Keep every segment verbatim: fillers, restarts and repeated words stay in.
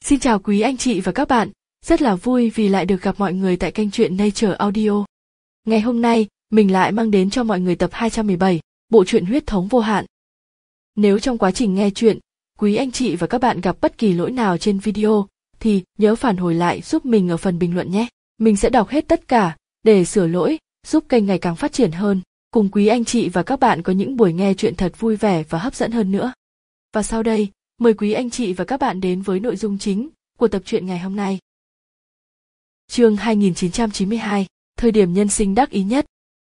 Xin chào quý anh chị và các bạn, rất là vui vì lại được gặp mọi người tại kênh truyện Nature Audio. Ngày hôm nay, mình lại mang đến cho mọi người tập hai trăm mười bảy, bộ truyện Huyết thống vô hạn. Nếu trong quá trình nghe truyện, quý anh chị và các bạn gặp bất kỳ lỗi nào trên video, thì nhớ phản hồi lại giúp mình ở phần bình luận nhé. Mình sẽ đọc hết tất cả, để sửa lỗi, giúp kênh ngày càng phát triển hơn, cùng quý anh chị và các bạn có những buổi nghe truyện thật vui vẻ và hấp dẫn hơn nữa. Và sau đây, mời quý anh chị và các bạn đến với nội dung chính của tập truyện ngày hôm nay. Chương hai nghìn chín trăm chín mươi hai, thời điểm nhân sinh đắc ý nhất.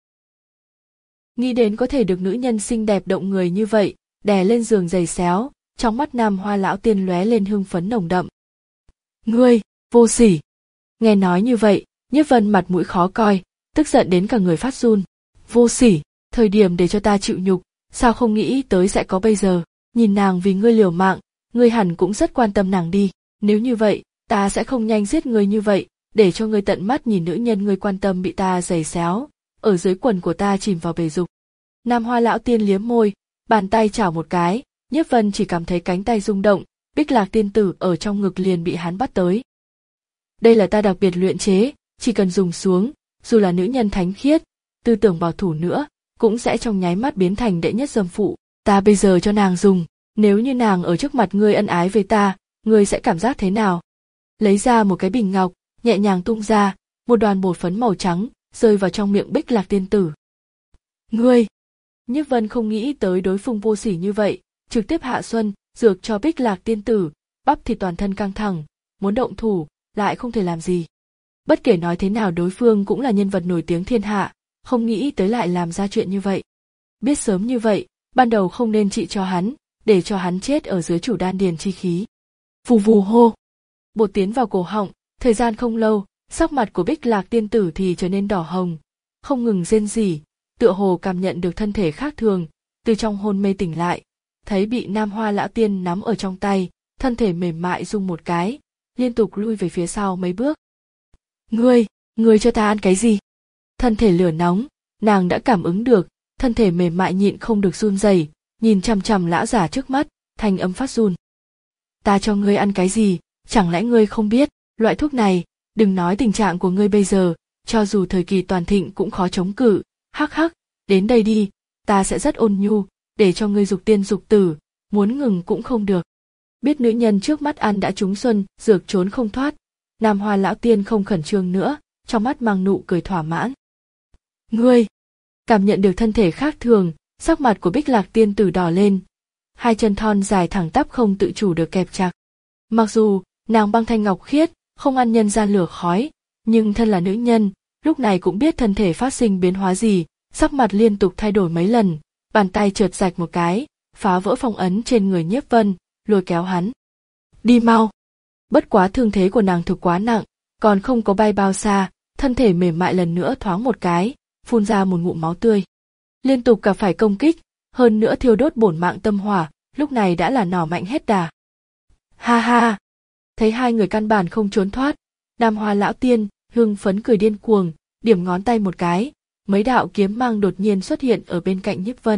Nghĩ đến có thể được nữ nhân xinh đẹp động người như vậy, đè lên giường giày xéo, trong mắt Nam Hoa lão tiên lóe lên hưng phấn nồng đậm. Ngươi, vô sỉ! Nghe nói như vậy, Nhiếp Vân mặt mũi khó coi, tức giận đến cả người phát run. Vô sỉ, thời điểm để cho ta chịu nhục, sao không nghĩ tới sẽ có bây giờ? Nhìn nàng vì ngươi liều mạng, ngươi hẳn cũng rất quan tâm nàng đi. Nếu như vậy, ta sẽ không nhanh giết ngươi như vậy, để cho ngươi tận mắt nhìn nữ nhân ngươi quan tâm bị ta giày xéo, ở dưới quần của ta chìm vào bể dục. Nam Hoa lão tiên liếm môi, bàn tay chảo một cái, Nhiếp Vân chỉ cảm thấy cánh tay rung động, Bích Lạc tiên tử ở trong ngực liền bị hắn bắt tới. Đây là ta đặc biệt luyện chế, chỉ cần dùng xuống, dù là nữ nhân thánh khiết, tư tưởng bảo thủ nữa, cũng sẽ trong nháy mắt biến thành đệ nhất dâm phụ. Ta bây giờ cho nàng dùng, nếu như nàng ở trước mặt ngươi ân ái với ta, ngươi sẽ cảm giác thế nào? Lấy ra một cái bình ngọc, nhẹ nhàng tung ra, một đoàn bột phấn màu trắng rơi vào trong miệng Bích Lạc tiên tử. Ngươi! Nhiếp Vân không nghĩ tới đối phương vô sỉ như vậy, trực tiếp hạ xuân, dược cho Bích Lạc tiên tử, bắp thịt toàn thân căng thẳng, muốn động thủ, lại không thể làm gì. Bất kể nói thế nào đối phương cũng là nhân vật nổi tiếng thiên hạ, không nghĩ tới lại làm ra chuyện như vậy. Biết sớm như vậy, ban đầu không nên trị cho hắn, để cho hắn chết ở dưới chủ đan điền chi khí. Vù vù hô, bột tiến vào cổ họng, thời gian không lâu, sắc mặt của Bích Lạc tiên tử thì trở nên đỏ hồng, không ngừng rên rỉ, tựa hồ cảm nhận được thân thể khác thường, từ trong hôn mê tỉnh lại, thấy bị Nam Hoa lão tiên nắm ở trong tay, thân thể mềm mại rung một cái, liên tục lui về phía sau mấy bước. Ngươi, ngươi cho ta ăn cái gì? Thân thể lửa nóng, nàng đã cảm ứng được, thân thể mềm mại nhịn không được run rẩy, nhìn chằm chằm lão giả trước mắt, thanh âm phát run. Ta cho ngươi ăn cái gì, chẳng lẽ ngươi không biết, loại thuốc này, đừng nói tình trạng của ngươi bây giờ, cho dù thời kỳ toàn thịnh cũng khó chống cự, hắc hắc, đến đây đi, ta sẽ rất ôn nhu, để cho ngươi dục tiên dục tử, muốn ngừng cũng không được. Biết nữ nhân trước mắt ăn đã trúng xuân, dược trốn không thoát, Nam Hoa lão tiên không khẩn trương nữa, trong mắt mang nụ cười thỏa mãn. Ngươi! Cảm nhận được thân thể khác thường, sắc mặt của Bích Lạc tiên tử đỏ lên, hai chân thon dài thẳng tắp không tự chủ được kẹp chặt. Mặc dù nàng băng thanh ngọc khiết, không ăn nhân gian lửa khói, nhưng thân là nữ nhân, lúc này cũng biết thân thể phát sinh biến hóa gì, sắc mặt liên tục thay đổi mấy lần, bàn tay trượt rạch một cái, phá vỡ phong ấn trên người Nhiếp Vân, lôi kéo hắn. Đi mau! Bất quá thương thế của nàng thực quá nặng, còn không có bay bao xa, thân thể mềm mại lần nữa thoáng một cái, phun ra một ngụm máu tươi. Liên tục cả phải công kích, hơn nữa thiêu đốt bổn mạng tâm hỏa, lúc này đã là nỏ mạnh hết đà. Ha ha! Thấy hai người căn bản không trốn thoát, Nam Hoa lão tiên hưng phấn cười điên cuồng, điểm ngón tay một cái, mấy đạo kiếm mang đột nhiên xuất hiện ở bên cạnh Nhiếp Vân.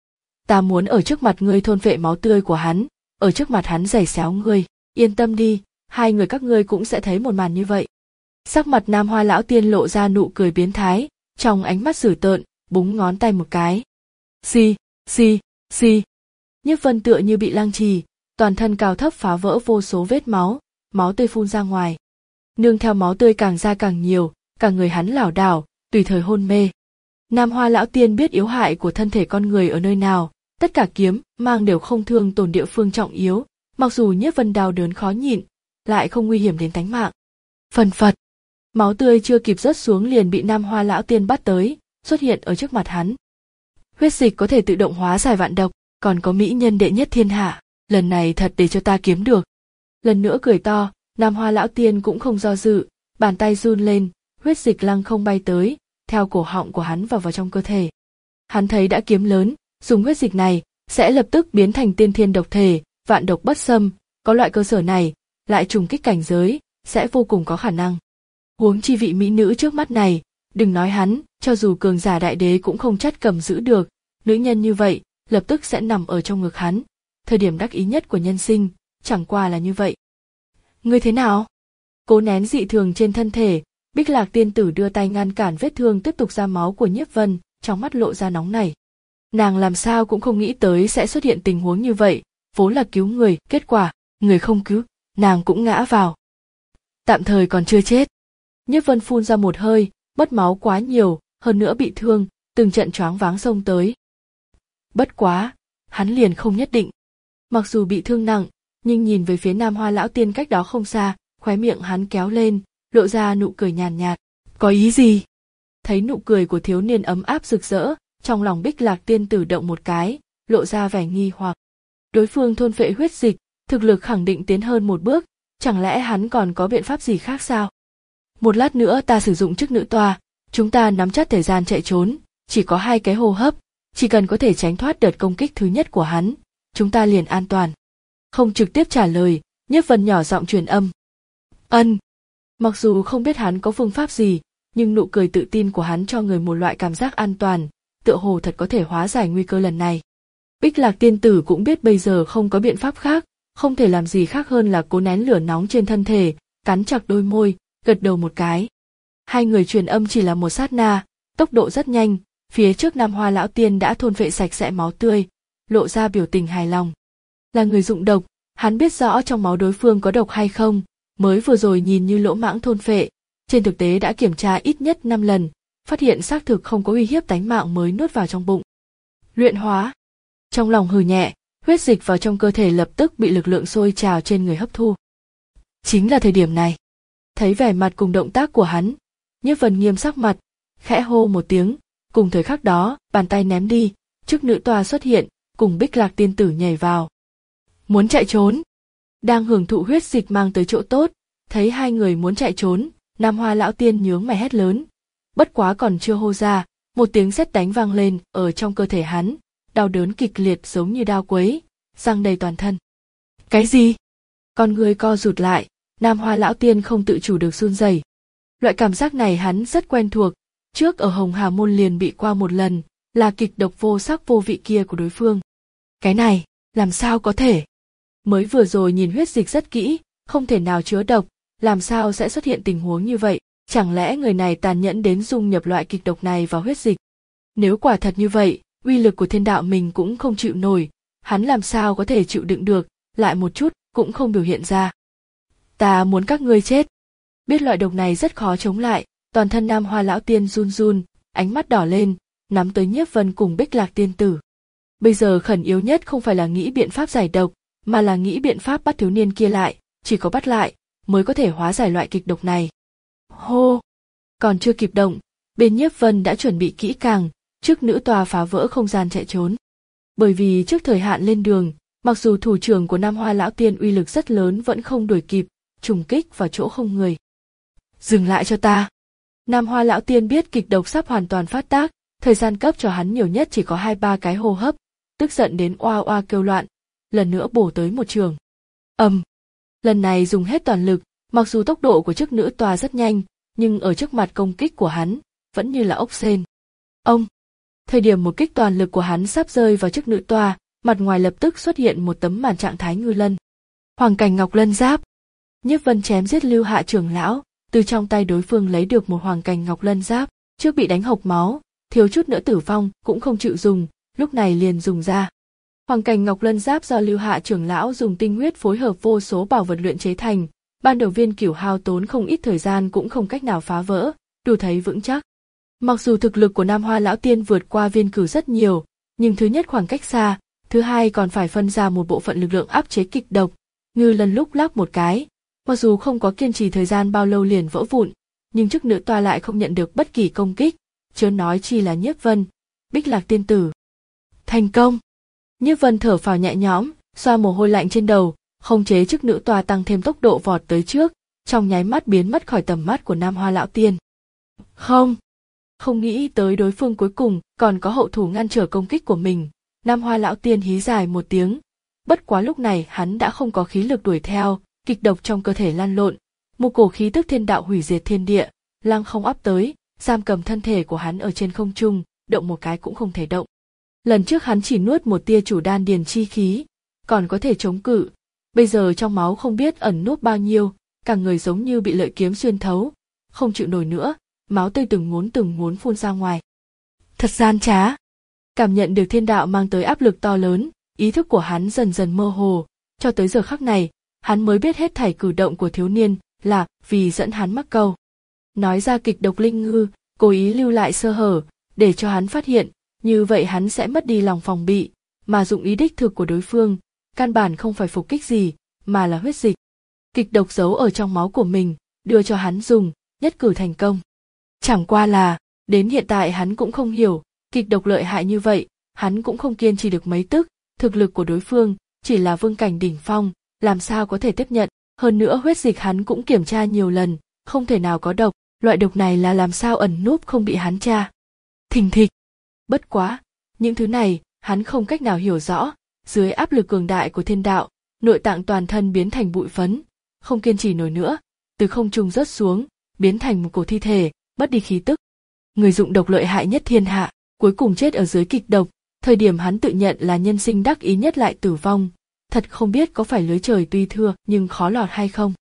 Ta muốn ở trước mặt ngươi thôn phệ máu tươi của hắn, ở trước mặt hắn giày xéo ngươi, yên tâm đi, hai người các ngươi cũng sẽ thấy một màn như vậy. Sắc mặt Nam Hoa lão tiên lộ ra nụ cười biến thái, trong ánh mắt dữ tợn, búng ngón tay một cái. Xì, xì, xì. Nhiếp Vân tựa như bị lăng trì, toàn thân cao thấp phá vỡ vô số vết máu, máu tươi phun ra ngoài. Nương theo máu tươi càng ra càng nhiều, cả người hắn lảo đảo, tùy thời hôn mê. Nam Hoa lão tiên biết yếu hại của thân thể con người ở nơi nào, tất cả kiếm mang đều không thương tổn địa phương trọng yếu, mặc dù Nhiếp Vân đau đớn khó nhịn, lại không nguy hiểm đến tánh mạng. Phần phật, máu tươi chưa kịp rớt xuống liền bị Nam Hoa lão tiên bắt tới, xuất hiện ở trước mặt hắn. Huyết dịch có thể tự động hóa giải vạn độc, còn có mỹ nhân đệ nhất thiên hạ, lần này thật để cho ta kiếm được. Lần nữa cười to, Nam Hoa lão tiên cũng không do dự, bàn tay run lên, huyết dịch lăng không bay tới, theo cổ họng của hắn vào vào trong cơ thể. Hắn thấy đã kiếm lớn, dùng huyết dịch này sẽ lập tức biến thành tiên thiên độc thể, vạn độc bất xâm, có loại cơ sở này, lại trùng kích cảnh giới, sẽ vô cùng có khả năng. Huống chi vị mỹ nữ trước mắt này, đừng nói hắn, cho dù cường giả đại đế cũng không chắc cầm giữ được, nữ nhân như vậy, lập tức sẽ nằm ở trong ngực hắn. Thời điểm đắc ý nhất của nhân sinh, chẳng qua là như vậy. Ngươi thế nào? Cố nén dị thường trên thân thể, Bích Lạc tiên tử đưa tay ngăn cản vết thương tiếp tục ra máu của Nhiếp Vân, trong mắt lộ ra nóng nảy. Nàng làm sao cũng không nghĩ tới sẽ xuất hiện tình huống như vậy, vốn là cứu người, kết quả, người không cứu, nàng cũng ngã vào. Tạm thời còn chưa chết. Nhiếp Vân phun ra một hơi, mất máu quá nhiều, hơn nữa bị thương, từng trận choáng váng xông tới. Bất quá, hắn liền không nhất định. Mặc dù bị thương nặng, nhưng nhìn về phía Nam Hoa lão tiên cách đó không xa, khóe miệng hắn kéo lên, lộ ra nụ cười nhàn nhạt. Có ý gì? Thấy nụ cười của thiếu niên ấm áp rực rỡ, trong lòng Bích Lạc tiên tử động một cái, lộ ra vẻ nghi hoặc. Đối phương thôn phệ huyết dịch, thực lực khẳng định tiến hơn một bước, chẳng lẽ hắn còn có biện pháp gì khác sao? Một lát nữa ta sử dụng chức nữ toa, chúng ta nắm chắc thời gian chạy trốn, chỉ có hai cái hô hấp, chỉ cần có thể tránh thoát đợt công kích thứ nhất của hắn, chúng ta liền an toàn. Không trực tiếp trả lời, Nhiếp Vân nhỏ giọng truyền âm. Ân. Mặc dù không biết hắn có phương pháp gì, nhưng nụ cười tự tin của hắn cho người một loại cảm giác an toàn, tựa hồ thật có thể hóa giải nguy cơ lần này. Bích Lạc tiên tử cũng biết bây giờ không có biện pháp khác, không thể làm gì khác hơn là cố nén lửa nóng trên thân thể, cắn chặt đôi môi, gật đầu một cái. Hai người truyền âm chỉ là một sát na, tốc độ rất nhanh, phía trước Nam Hoa lão tiên đã thôn phệ sạch sẽ máu tươi, lộ ra biểu tình hài lòng. Là người dụng độc, hắn biết rõ trong máu đối phương có độc hay không, mới vừa rồi nhìn như lỗ mãng thôn phệ, trên thực tế đã kiểm tra ít nhất năm lần, phát hiện xác thực không có uy hiếp tánh mạng mới nuốt vào trong bụng. Luyện hóa. Trong lòng hừ nhẹ, huyết dịch vào trong cơ thể lập tức bị lực lượng sôi trào trên người hấp thu. Chính là thời điểm này. Thấy vẻ mặt cùng động tác của hắn, Nhiếp Vân nghiêm sắc mặt, khẽ hô một tiếng, cùng thời khắc đó, bàn tay ném đi, chức nữ toa xuất hiện, cùng Bích Lạc tiên tử nhảy vào. Muốn chạy trốn. Đang hưởng thụ huyết dịch mang tới chỗ tốt, thấy hai người muốn chạy trốn, Nam Hoa lão tiên nhướng mày hét lớn. Bất quá còn chưa hô ra, một tiếng sét đánh vang lên ở trong cơ thể hắn, đau đớn kịch liệt giống như đao quấy, răng đầy toàn thân. Cái gì? Con người co rụt lại, Nam Hoa lão tiên không tự chủ được run rẩy. Loại cảm giác này hắn rất quen thuộc, trước ở Hồng Hà môn liền bị qua một lần, là kịch độc vô sắc vô vị kia của đối phương. Cái này, làm sao có thể? Mới vừa rồi nhìn huyết dịch rất kỹ, không thể nào chứa độc, làm sao sẽ xuất hiện tình huống như vậy? Chẳng lẽ người này tàn nhẫn đến dung nhập loại kịch độc này vào huyết dịch? Nếu quả thật như vậy, uy lực của thiên đạo mình cũng không chịu nổi, hắn làm sao có thể chịu đựng được, lại một chút cũng không biểu hiện ra. Ta muốn các ngươi chết. Biết loại độc này rất khó chống lại, toàn thân Nam Hoa lão tiên run run, ánh mắt đỏ lên, nắm tới Nhiếp Vân cùng Bích Lạc tiên tử. Bây giờ khẩn yếu nhất không phải là nghĩ biện pháp giải độc, mà là nghĩ biện pháp bắt thiếu niên kia lại, chỉ có bắt lại mới có thể hóa giải loại kịch độc này. Hô! Còn chưa kịp động, bên Nhiếp Vân đã chuẩn bị kỹ càng, trước nữ tòa phá vỡ không gian chạy trốn. Bởi vì trước thời hạn lên đường, mặc dù thủ trưởng của Nam Hoa lão tiên uy lực rất lớn vẫn không đuổi kịp, trùng kích vào chỗ không người. Dừng lại cho ta! Nam Hoa lão tiên biết kịch độc sắp hoàn toàn phát tác, thời gian cấp cho hắn nhiều nhất chỉ có hai ba cái hô hấp, tức giận đến oa oa kêu loạn, lần nữa bổ tới một trường. Ầm! Lần này dùng hết toàn lực, mặc dù tốc độ của chức nữ tòa rất nhanh, nhưng ở trước mặt công kích của hắn, vẫn như là ốc sên. Ông! Thời điểm một kích toàn lực của hắn sắp rơi vào chức nữ tòa, mặt ngoài lập tức xuất hiện một tấm màn trạng thái ngư lân. Hoàng cảnh ngọc lân giáp. Nhiếp Vân chém giết Lưu Hạ trưởng lão, từ trong tay đối phương lấy được một hoàng cảnh ngọc lân giáp, trước bị đánh hộc máu, thiếu chút nữa tử vong cũng không chịu dùng, lúc này liền dùng ra. Hoàng cảnh ngọc lân giáp do Lưu Hạ trưởng lão dùng tinh huyết phối hợp vô số bảo vật luyện chế thành, ban đầu viên cửu hao tốn không ít thời gian cũng không cách nào phá vỡ, đủ thấy vững chắc. Mặc dù thực lực của Nam Hoa lão tiên vượt qua viên cửu rất nhiều, nhưng thứ nhất khoảng cách xa, thứ hai còn phải phân ra một bộ phận lực lượng áp chế kịch độc, ngư lần lúc lắc một cái, mặc dù không có kiên trì thời gian bao lâu liền vỡ vụn, nhưng chức nữ toa lại không nhận được bất kỳ công kích, chớ nói chi là Nhiếp Vân, Bích Lạc tiên tử. Thành công! Nhiếp Vân thở phào nhẹ nhõm, xoa mồ hôi lạnh trên đầu, khống chế chức nữ tòa tăng thêm tốc độ vọt tới trước, trong nháy mắt biến mất khỏi tầm mắt của Nam Hoa lão tiên. Không! Không nghĩ tới đối phương cuối cùng còn có hậu thủ ngăn trở công kích của mình, Nam Hoa lão tiên hí dài một tiếng, bất quá lúc này hắn đã không có khí lực đuổi theo, kịch độc trong cơ thể lan lộn, một cổ khí tức thiên đạo hủy diệt thiên địa, lăng không áp tới, giam cầm thân thể của hắn ở trên không trung, động một cái cũng không thể động. Lần trước hắn chỉ nuốt một tia chủ đan điền chi khí, còn có thể chống cự, Bây giờ trong máu không biết ẩn núp bao nhiêu, cả người giống như bị lợi kiếm xuyên thấu, không chịu nổi nữa, máu tươi từng ngốn từng ngốn phun ra ngoài. Thật gian trá. Cảm nhận được thiên đạo mang tới áp lực to lớn, ý thức của hắn dần dần mơ hồ, cho tới giờ khắc này, hắn mới biết hết thảy cử động của thiếu niên là vì dẫn hắn mắc câu. Nói ra kịch độc linh ngư, cố ý lưu lại sơ hở, để cho hắn phát hiện, như vậy hắn sẽ mất đi lòng phòng bị, mà dụng ý đích thực của đối phương, căn bản không phải phục kích gì, mà là huyết dịch. Kịch độc giấu ở trong máu của mình, đưa cho hắn dùng, nhất cử thành công. Chẳng qua là, đến hiện tại hắn cũng không hiểu, kịch độc lợi hại như vậy, hắn cũng không kiên trì được mấy tức, thực lực của đối phương chỉ là vương cảnh đỉnh phong, làm sao có thể tiếp nhận, hơn nữa huyết dịch hắn cũng kiểm tra nhiều lần, không thể nào có độc, loại độc này là làm sao ẩn núp không bị hắn tra. Thình thịch. Bất quá, những thứ này, hắn không cách nào hiểu rõ, dưới áp lực cường đại của thiên đạo, nội tạng toàn thân biến thành bụi phấn, không kiên trì nổi nữa, từ không trung rớt xuống, biến thành một cổ thi thể, mất đi khí tức. Người dụng độc lợi hại nhất thiên hạ, cuối cùng chết ở dưới kịch độc, thời điểm hắn tự nhận là nhân sinh đắc ý nhất lại tử vong, thật không biết có phải lưới trời tuy thưa nhưng khó lọt hay không.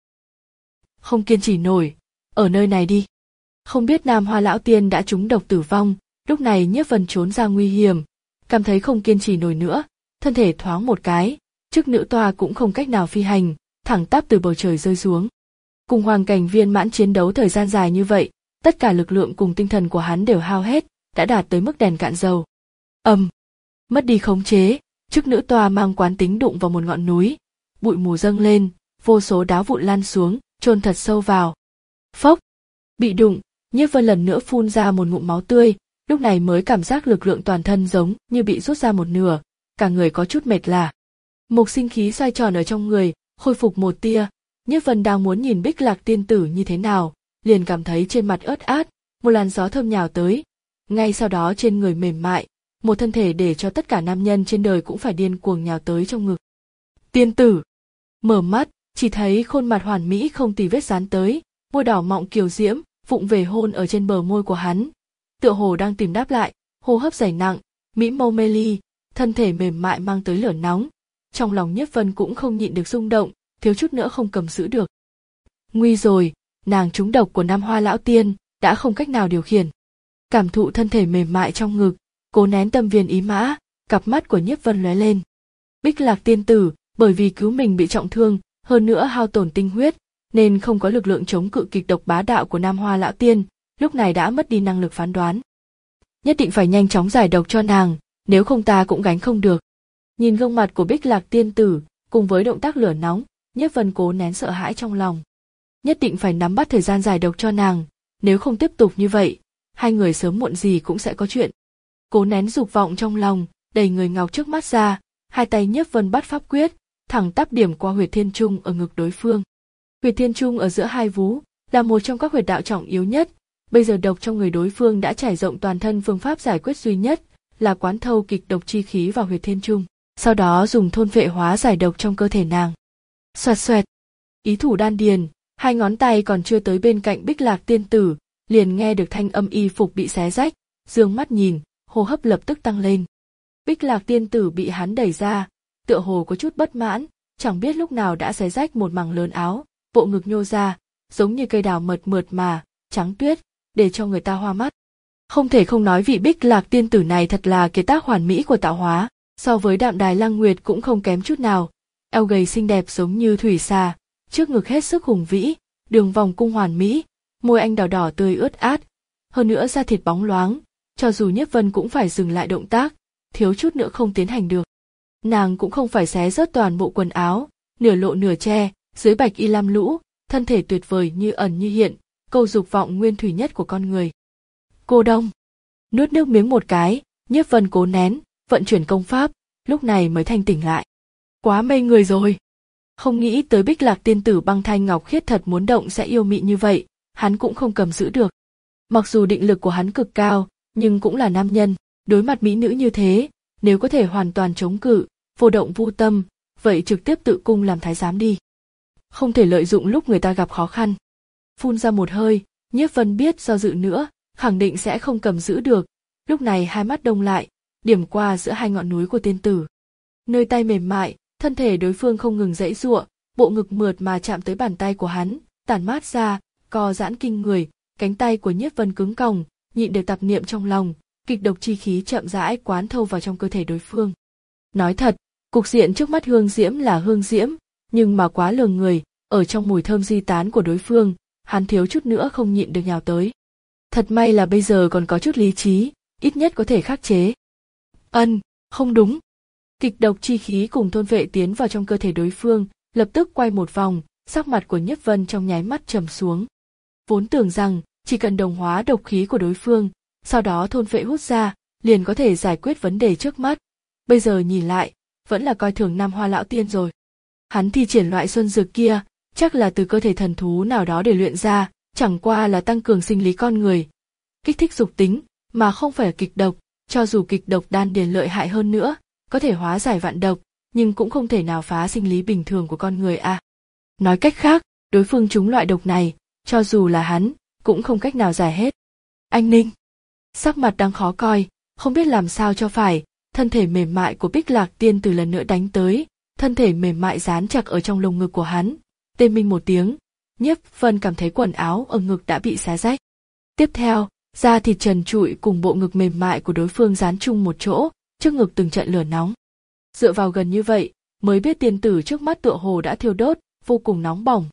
Không kiên trì nổi, ở nơi này đi. Không biết Nam Hoa lão tiên đã trúng độc tử vong, lúc này Nhiếp Vân trốn ra nguy hiểm, cảm thấy không kiên trì nổi nữa, thân thể thoáng một cái, chức nữ toa cũng không cách nào phi hành, thẳng tắp từ bầu trời rơi xuống. Cùng hoàng cảnh viên mãn chiến đấu thời gian dài như vậy, tất cả lực lượng cùng tinh thần của hắn đều hao hết, đã đạt tới mức đèn cạn dầu. Ầm, mất đi khống chế, chức nữ toa mang quán tính đụng vào một ngọn núi, bụi mù dâng lên, vô số đá vụn lan xuống, chôn thật sâu vào. Phốc, bị đụng, Nhiếp Vân lần nữa phun ra một ngụm máu tươi, lúc này mới cảm giác lực lượng toàn thân giống như bị rút ra một nửa, cả người có chút mệt lả. Một sinh khí xoay tròn ở trong người, khôi phục một tia, Nhiếp Vân đang muốn nhìn Bích Lạc tiên tử như thế nào, liền cảm thấy trên mặt ướt át, một làn gió thơm nhào tới, ngay sau đó trên người mềm mại, một thân thể để cho tất cả nam nhân trên đời cũng phải điên cuồng nhào tới trong ngực. Tiên tử, mở mắt, chỉ thấy khuôn mặt hoàn mỹ không tì vết dán tới, môi đỏ mọng kiều diễm, vụng về hôn ở trên bờ môi của hắn, tựa hồ đang tìm đáp lại, hô hấp dày nặng, mỹ mâu mê ly, thân thể mềm mại mang tới lửa nóng, trong lòng Nhiếp Vân cũng không nhịn được rung động, thiếu chút nữa không cầm giữ được. Nguy rồi, nàng trúng độc của Nam Hoa lão tiên, đã không cách nào điều khiển. Cảm thụ thân thể mềm mại trong ngực, cố nén tâm viên ý mã, cặp mắt của Nhiếp Vân lóe lên. Bích Lạc tiên tử, bởi vì cứu mình bị trọng thương, hơn nữa hao tổn tinh huyết, nên không có lực lượng chống cự kịch độc bá đạo của Nam Hoa lão tiên, lúc này đã mất đi năng lực phán đoán. Nhất định phải nhanh chóng giải độc cho nàng, nếu không ta cũng gánh không được. Nhìn gương mặt của Bích Lạc tiên tử, cùng với động tác lửa nóng, Nhiếp Vân cố nén sợ hãi trong lòng. Nhất định phải nắm bắt thời gian giải độc cho nàng, nếu không tiếp tục như vậy, hai người sớm muộn gì cũng sẽ có chuyện. Cố nén dục vọng trong lòng, đầy người ngọc trước mắt ra, hai tay Nhiếp Vân bắt pháp quyết, thẳng tắp điểm qua huyệt thiên trung ở ngực đối phương. Huyệt thiên trung ở giữa hai vú, là một trong các huyệt đạo trọng yếu nhất, bây giờ độc trong người đối phương đã trải rộng toàn thân, phương pháp giải quyết duy nhất là quán thâu kịch độc chi khí vào huyệt thiên trung, sau đó dùng thôn vệ hóa giải độc trong cơ thể nàng. Xoẹt xoẹt, ý thủ đan điền, hai ngón tay còn chưa tới bên cạnh Bích Lạc tiên tử, liền nghe được thanh âm y phục bị xé rách, dương mắt nhìn, hô hấp lập tức tăng lên. Bích Lạc tiên tử bị hắn đẩy ra, tựa hồ có chút bất mãn, chẳng biết lúc nào đã xé rách một mảng lớn áo, bộ ngực nhô ra, giống như cây đào mượt mượt mà, trắng tuyết, để cho người ta hoa mắt. Không thể không nói vị Bích Lạc tiên tử này thật là kế tác hoàn mỹ của tạo hóa, so với Đạm Đài Lăng Nguyệt cũng không kém chút nào, eo gầy xinh đẹp giống như thủy xà, trước ngực hết sức hùng vĩ, đường vòng cung hoàn mỹ, môi anh đỏ đỏ tươi ướt át, hơn nữa da thịt bóng loáng, cho dù Nhiếp Vân cũng phải dừng lại động tác, thiếu chút nữa không tiến hành được. Nàng cũng không phải xé rớt toàn bộ quần áo, nửa lộ nửa che, dưới bạch y lam lũ, thân thể tuyệt vời như ẩn như hiện, câu dục vọng nguyên thủy nhất của con người. Cô Đông, nuốt nước miếng một cái, Nhiếp Vân cố nén, vận chuyển công pháp, lúc này mới thanh tỉnh lại. Quá mê người rồi. Không nghĩ tới Bích Lạc tiên tử băng thanh ngọc khiết thật muốn động sẽ yêu mị như vậy, hắn cũng không cầm giữ được. Mặc dù định lực của hắn cực cao, nhưng cũng là nam nhân, đối mặt mỹ nữ như thế, nếu có thể hoàn toàn chống cự, vô động vô tâm, vậy trực tiếp tự cung làm thái giám đi. Không thể lợi dụng lúc người ta gặp khó khăn. Phun ra một hơi, Nhiếp Vân biết do dự nữa, khẳng định sẽ không cầm giữ được, lúc này hai mắt đông lại, điểm qua giữa hai ngọn núi của tiên tử. Nơi tay mềm mại, Thân thể đối phương không ngừng giãy giụa, bộ ngực mượt mà chạm tới bàn tay của hắn, tản mát ra, co giãn kinh người, cánh tay của Nhiếp Vân cứng còng, nhịn được tạp niệm trong lòng, kịch độc chi khí chậm rãi quán thâu vào trong cơ thể đối phương. Nói thật, cục diện trước mắt Hương Diễm là Hương Diễm, nhưng mà quá lừa người, ở trong mùi thơm di tán của đối phương, hắn thiếu chút nữa không nhịn được nhào tới. Thật may là bây giờ còn có chút lý trí, ít nhất có thể khắc chế. Ân, không đúng. Kịch độc chi khí cùng thôn vệ tiến vào trong cơ thể đối phương, lập tức quay một vòng, sắc mặt của Nhiếp Vân trong nháy mắt trầm xuống. Vốn tưởng rằng chỉ cần đồng hóa độc khí của đối phương, sau đó thôn vệ hút ra, liền có thể giải quyết vấn đề trước mắt. Bây giờ nhìn lại, vẫn là coi thường Nam Hoa lão tiên rồi. Hắn thi triển loại xuân dược kia, chắc là từ cơ thể thần thú nào đó để luyện ra, chẳng qua là tăng cường sinh lý con người, kích thích dục tính, mà không phải là kịch độc. Cho dù kịch độc đan điền lợi hại hơn nữa, có thể hóa giải vạn độc, nhưng cũng không thể nào phá sinh lý bình thường của con người à. Nói cách khác, đối phương trúng loại độc này, cho dù là hắn, cũng không cách nào giải hết. Anh Ninh, sắc mặt đang khó coi, không biết làm sao cho phải, thân thể mềm mại của Bích Lạc Tiên Tử lần nữa đánh tới, thân thể mềm mại dán chặt ở trong lồng ngực của hắn. Tê minh một tiếng, Nhiếp Vân cảm thấy quần áo ở ngực đã bị xé rách. Tiếp theo, da thịt trần trụi cùng bộ ngực mềm mại của đối phương dán chung một chỗ, trước ngực từng trận lửa nóng. Dựa vào gần như vậy, mới biết tiên tử trước mắt tựa hồ đã thiêu đốt, vô cùng nóng bỏng.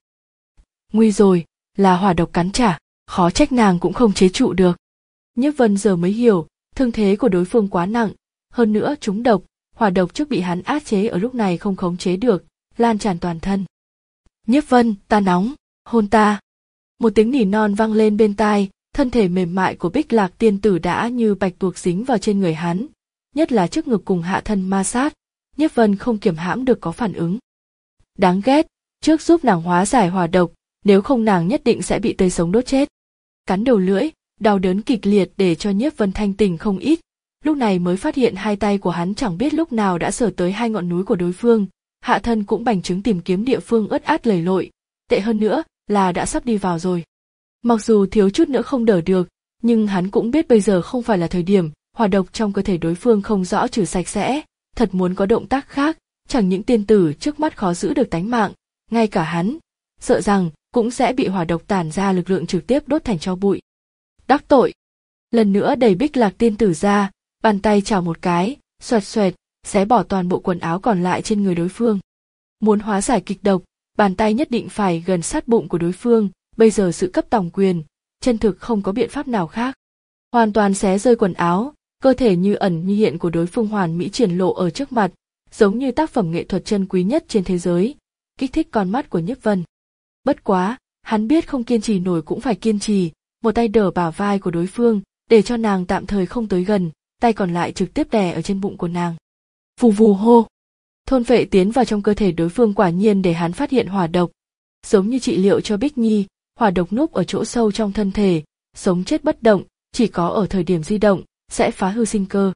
Nguy rồi, là hỏa độc cắn trả, khó trách nàng cũng không chế trụ được. Nhiếp Vân giờ mới hiểu, thương thế của đối phương quá nặng, hơn nữa trúng độc, hỏa độc trước bị hắn áp chế ở lúc này không khống chế được, lan tràn toàn thân. Nhiếp Vân, ta nóng, hôn ta. Một tiếng nỉ non vang lên bên tai, thân thể mềm mại của Bích Lạc Tiên Tử đã như bạch tuộc dính vào trên người hắn, nhất là trước ngực cùng hạ thân ma sát. Nhiếp Vân không kiềm hãm được có phản ứng. Đáng ghét, trước giúp nàng hóa giải hỏa độc, nếu không nàng nhất định sẽ bị tươi sống đốt chết. Cắn đầu lưỡi, đau đớn kịch liệt để cho Nhiếp Vân thanh tỉnh không ít, lúc này mới phát hiện hai tay của hắn chẳng biết lúc nào đã sờ tới hai ngọn núi của đối phương, hạ thân cũng bành trướng tìm kiếm địa phương ướt át lầy lội, tệ hơn nữa là đã sắp đi vào rồi. Mặc dù thiếu chút nữa không đỡ được, nhưng hắn cũng biết bây giờ không phải là thời điểm, hỏa độc trong cơ thể đối phương không rõ trừ sạch sẽ, thật muốn có động tác khác, chẳng những tiên tử trước mắt khó giữ được tánh mạng, ngay cả hắn, sợ rằng cũng sẽ bị hỏa độc tản ra lực lượng trực tiếp đốt thành tro bụi. Đắc tội. Lần nữa đẩy Bích Lạc Tiên Tử ra, bàn tay chảo một cái, xoẹt xoẹt, xé bỏ toàn bộ quần áo còn lại trên người đối phương. Muốn hóa giải kịch độc, bàn tay nhất định phải gần sát bụng của đối phương, bây giờ sự cấp tòng quyền, chân thực không có biện pháp nào khác. Hoàn toàn xé rơi quần áo, cơ thể như ẩn như hiện của đối phương hoàn mỹ triển lộ ở trước mặt, giống như tác phẩm nghệ thuật chân quý nhất trên thế giới, kích thích con mắt của Nhiếp Vân. Bất quá, hắn biết không kiên trì nổi cũng phải kiên trì, một tay đỡ bả vai của đối phương, để cho nàng tạm thời không tới gần, tay còn lại trực tiếp đè ở trên bụng của nàng. Vù vù hô. Thôn vệ tiến vào trong cơ thể đối phương quả nhiên để hắn phát hiện hỏa độc. Giống như trị liệu cho Bích Nhi, hỏa độc núp ở chỗ sâu trong thân thể, sống chết bất động, chỉ có ở thời điểm di động, sẽ phá hư sinh cơ.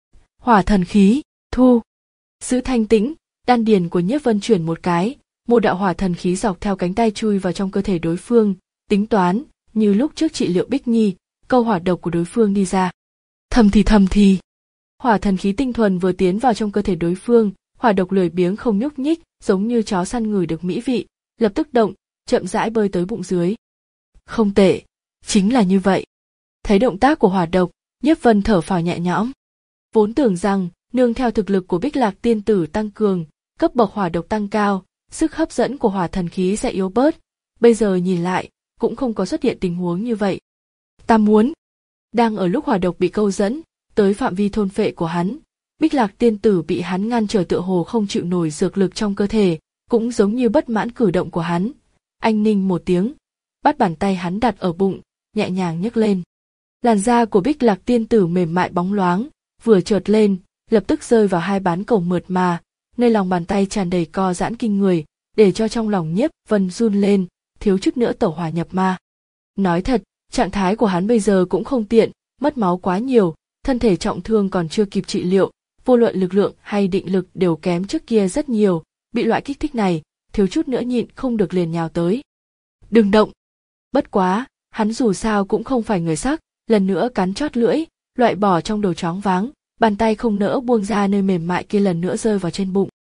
Hỏa thần khí, thu. Giữ thanh tĩnh, đan điền của Nhiếp Vân chuyển một cái, một đạo hỏa thần khí dọc theo cánh tay chui vào trong cơ thể đối phương, tính toán, như lúc trước trị liệu Bích Nhi, câu hỏa độc của đối phương đi ra. Thầm thì thầm thì. Hỏa thần khí tinh thuần vừa tiến vào trong cơ thể đối phương, hỏa độc lười biếng không nhúc nhích, giống như chó săn ngửi được mỹ vị, lập tức động, chậm rãi bơi tới bụng dưới. Không tệ, chính là như vậy. Thấy động tác của hỏa độc, Nhiếp Vân thở phào nhẹ nhõm. Vốn tưởng rằng, nương theo thực lực của Bích Lạc Tiên Tử tăng cường, cấp bậc hỏa độc tăng cao, sức hấp dẫn của hỏa thần khí sẽ yếu bớt, bây giờ nhìn lại, cũng không có xuất hiện tình huống như vậy. Ta muốn. Đang ở lúc hỏa độc bị câu dẫn, tới phạm vi thôn phệ của hắn, Bích Lạc Tiên Tử bị hắn ngăn trở tựa hồ không chịu nổi dược lực trong cơ thể, cũng giống như bất mãn cử động của hắn. Anh ninh một tiếng, bắt bàn tay hắn đặt ở bụng, nhẹ nhàng nhấc lên. Làn da của Bích Lạc Tiên Tử mềm mại bóng loáng, vừa chợt lên, lập tức rơi vào hai bán cầu mượt mà, nơi lòng bàn tay tràn đầy co giãn kinh người, để cho trong lòng Nhiếp Vân run lên, thiếu chút nữa tẩu hỏa nhập ma. Nói thật, trạng thái của hắn bây giờ cũng không tiện, mất máu quá nhiều, thân thể trọng thương còn chưa kịp trị liệu, vô luận lực lượng hay định lực đều kém trước kia rất nhiều, bị loại kích thích này, thiếu chút nữa nhịn không được liền nhào tới. Đừng động! Bất quá, hắn dù sao cũng không phải người sắc, lần nữa cắn chót lưỡi, loại bỏ trong đầu choáng váng, bàn tay không nỡ buông ra nơi mềm mại kia lần nữa rơi vào trên bụng.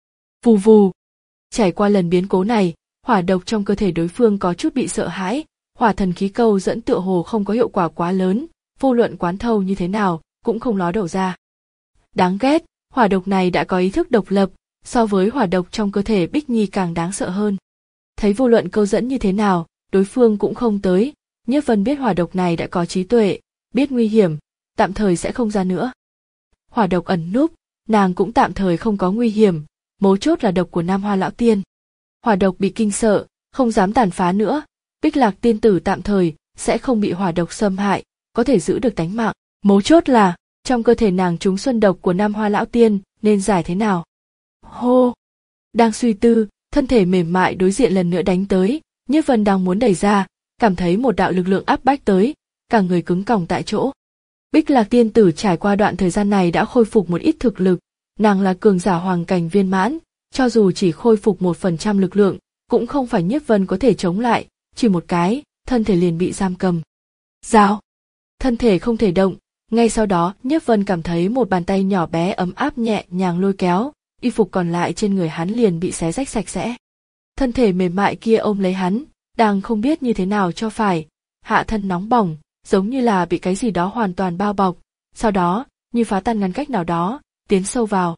Vù vù. Trải qua lần biến cố này, hỏa độc trong cơ thể đối phương có chút bị sợ hãi, hỏa thần khí câu dẫn tựa hồ không có hiệu quả quá lớn, vô luận quán thâu như thế nào cũng không ló đầu ra. Đáng ghét, hỏa độc này đã có ý thức độc lập, so với hỏa độc trong cơ thể Bích Nhi càng đáng sợ hơn. Thấy vô luận câu dẫn như thế nào, đối phương cũng không tới, Nhiếp Vân biết hỏa độc này đã có trí tuệ, biết nguy hiểm, tạm thời sẽ không ra nữa. Hỏa độc ẩn núp, nàng cũng tạm thời không có nguy hiểm, mấu chốt là độc của Nam Hoa lão tiên. Hỏa độc bị kinh sợ, không dám tàn phá nữa, Bích Lạc tiên tử tạm thời sẽ không bị hỏa độc xâm hại, có thể giữ được tánh mạng. Mấu chốt là trong cơ thể nàng trúng xuân độc của Nam Hoa lão tiên nên giải thế nào. Hô! Đang suy tư, thân thể mềm mại đối diện lần nữa đánh tới, Nhiếp Vân đang muốn đẩy ra, cảm thấy một đạo lực lượng áp bách tới, cả người cứng còng tại chỗ. Bích Lạc tiên tử trải qua đoạn thời gian này đã khôi phục một ít thực lực, nàng là cường giả hoàng cảnh viên mãn, cho dù chỉ khôi phục một phần trăm lực lượng, cũng không phải Nhiếp Vân có thể chống lại, chỉ một cái, thân thể liền bị giam cầm. Dao! Thân thể không thể động, ngay sau đó Nhiếp Vân cảm thấy một bàn tay nhỏ bé ấm áp nhẹ nhàng lôi kéo, y phục còn lại trên người hắn liền bị xé rách sạch sẽ. Thân thể mềm mại kia ôm lấy hắn, đang không biết như thế nào cho phải, hạ thân nóng bỏng, giống như là bị cái gì đó hoàn toàn bao bọc, sau đó, như phá tan ngăn cách nào đó, tiến sâu vào.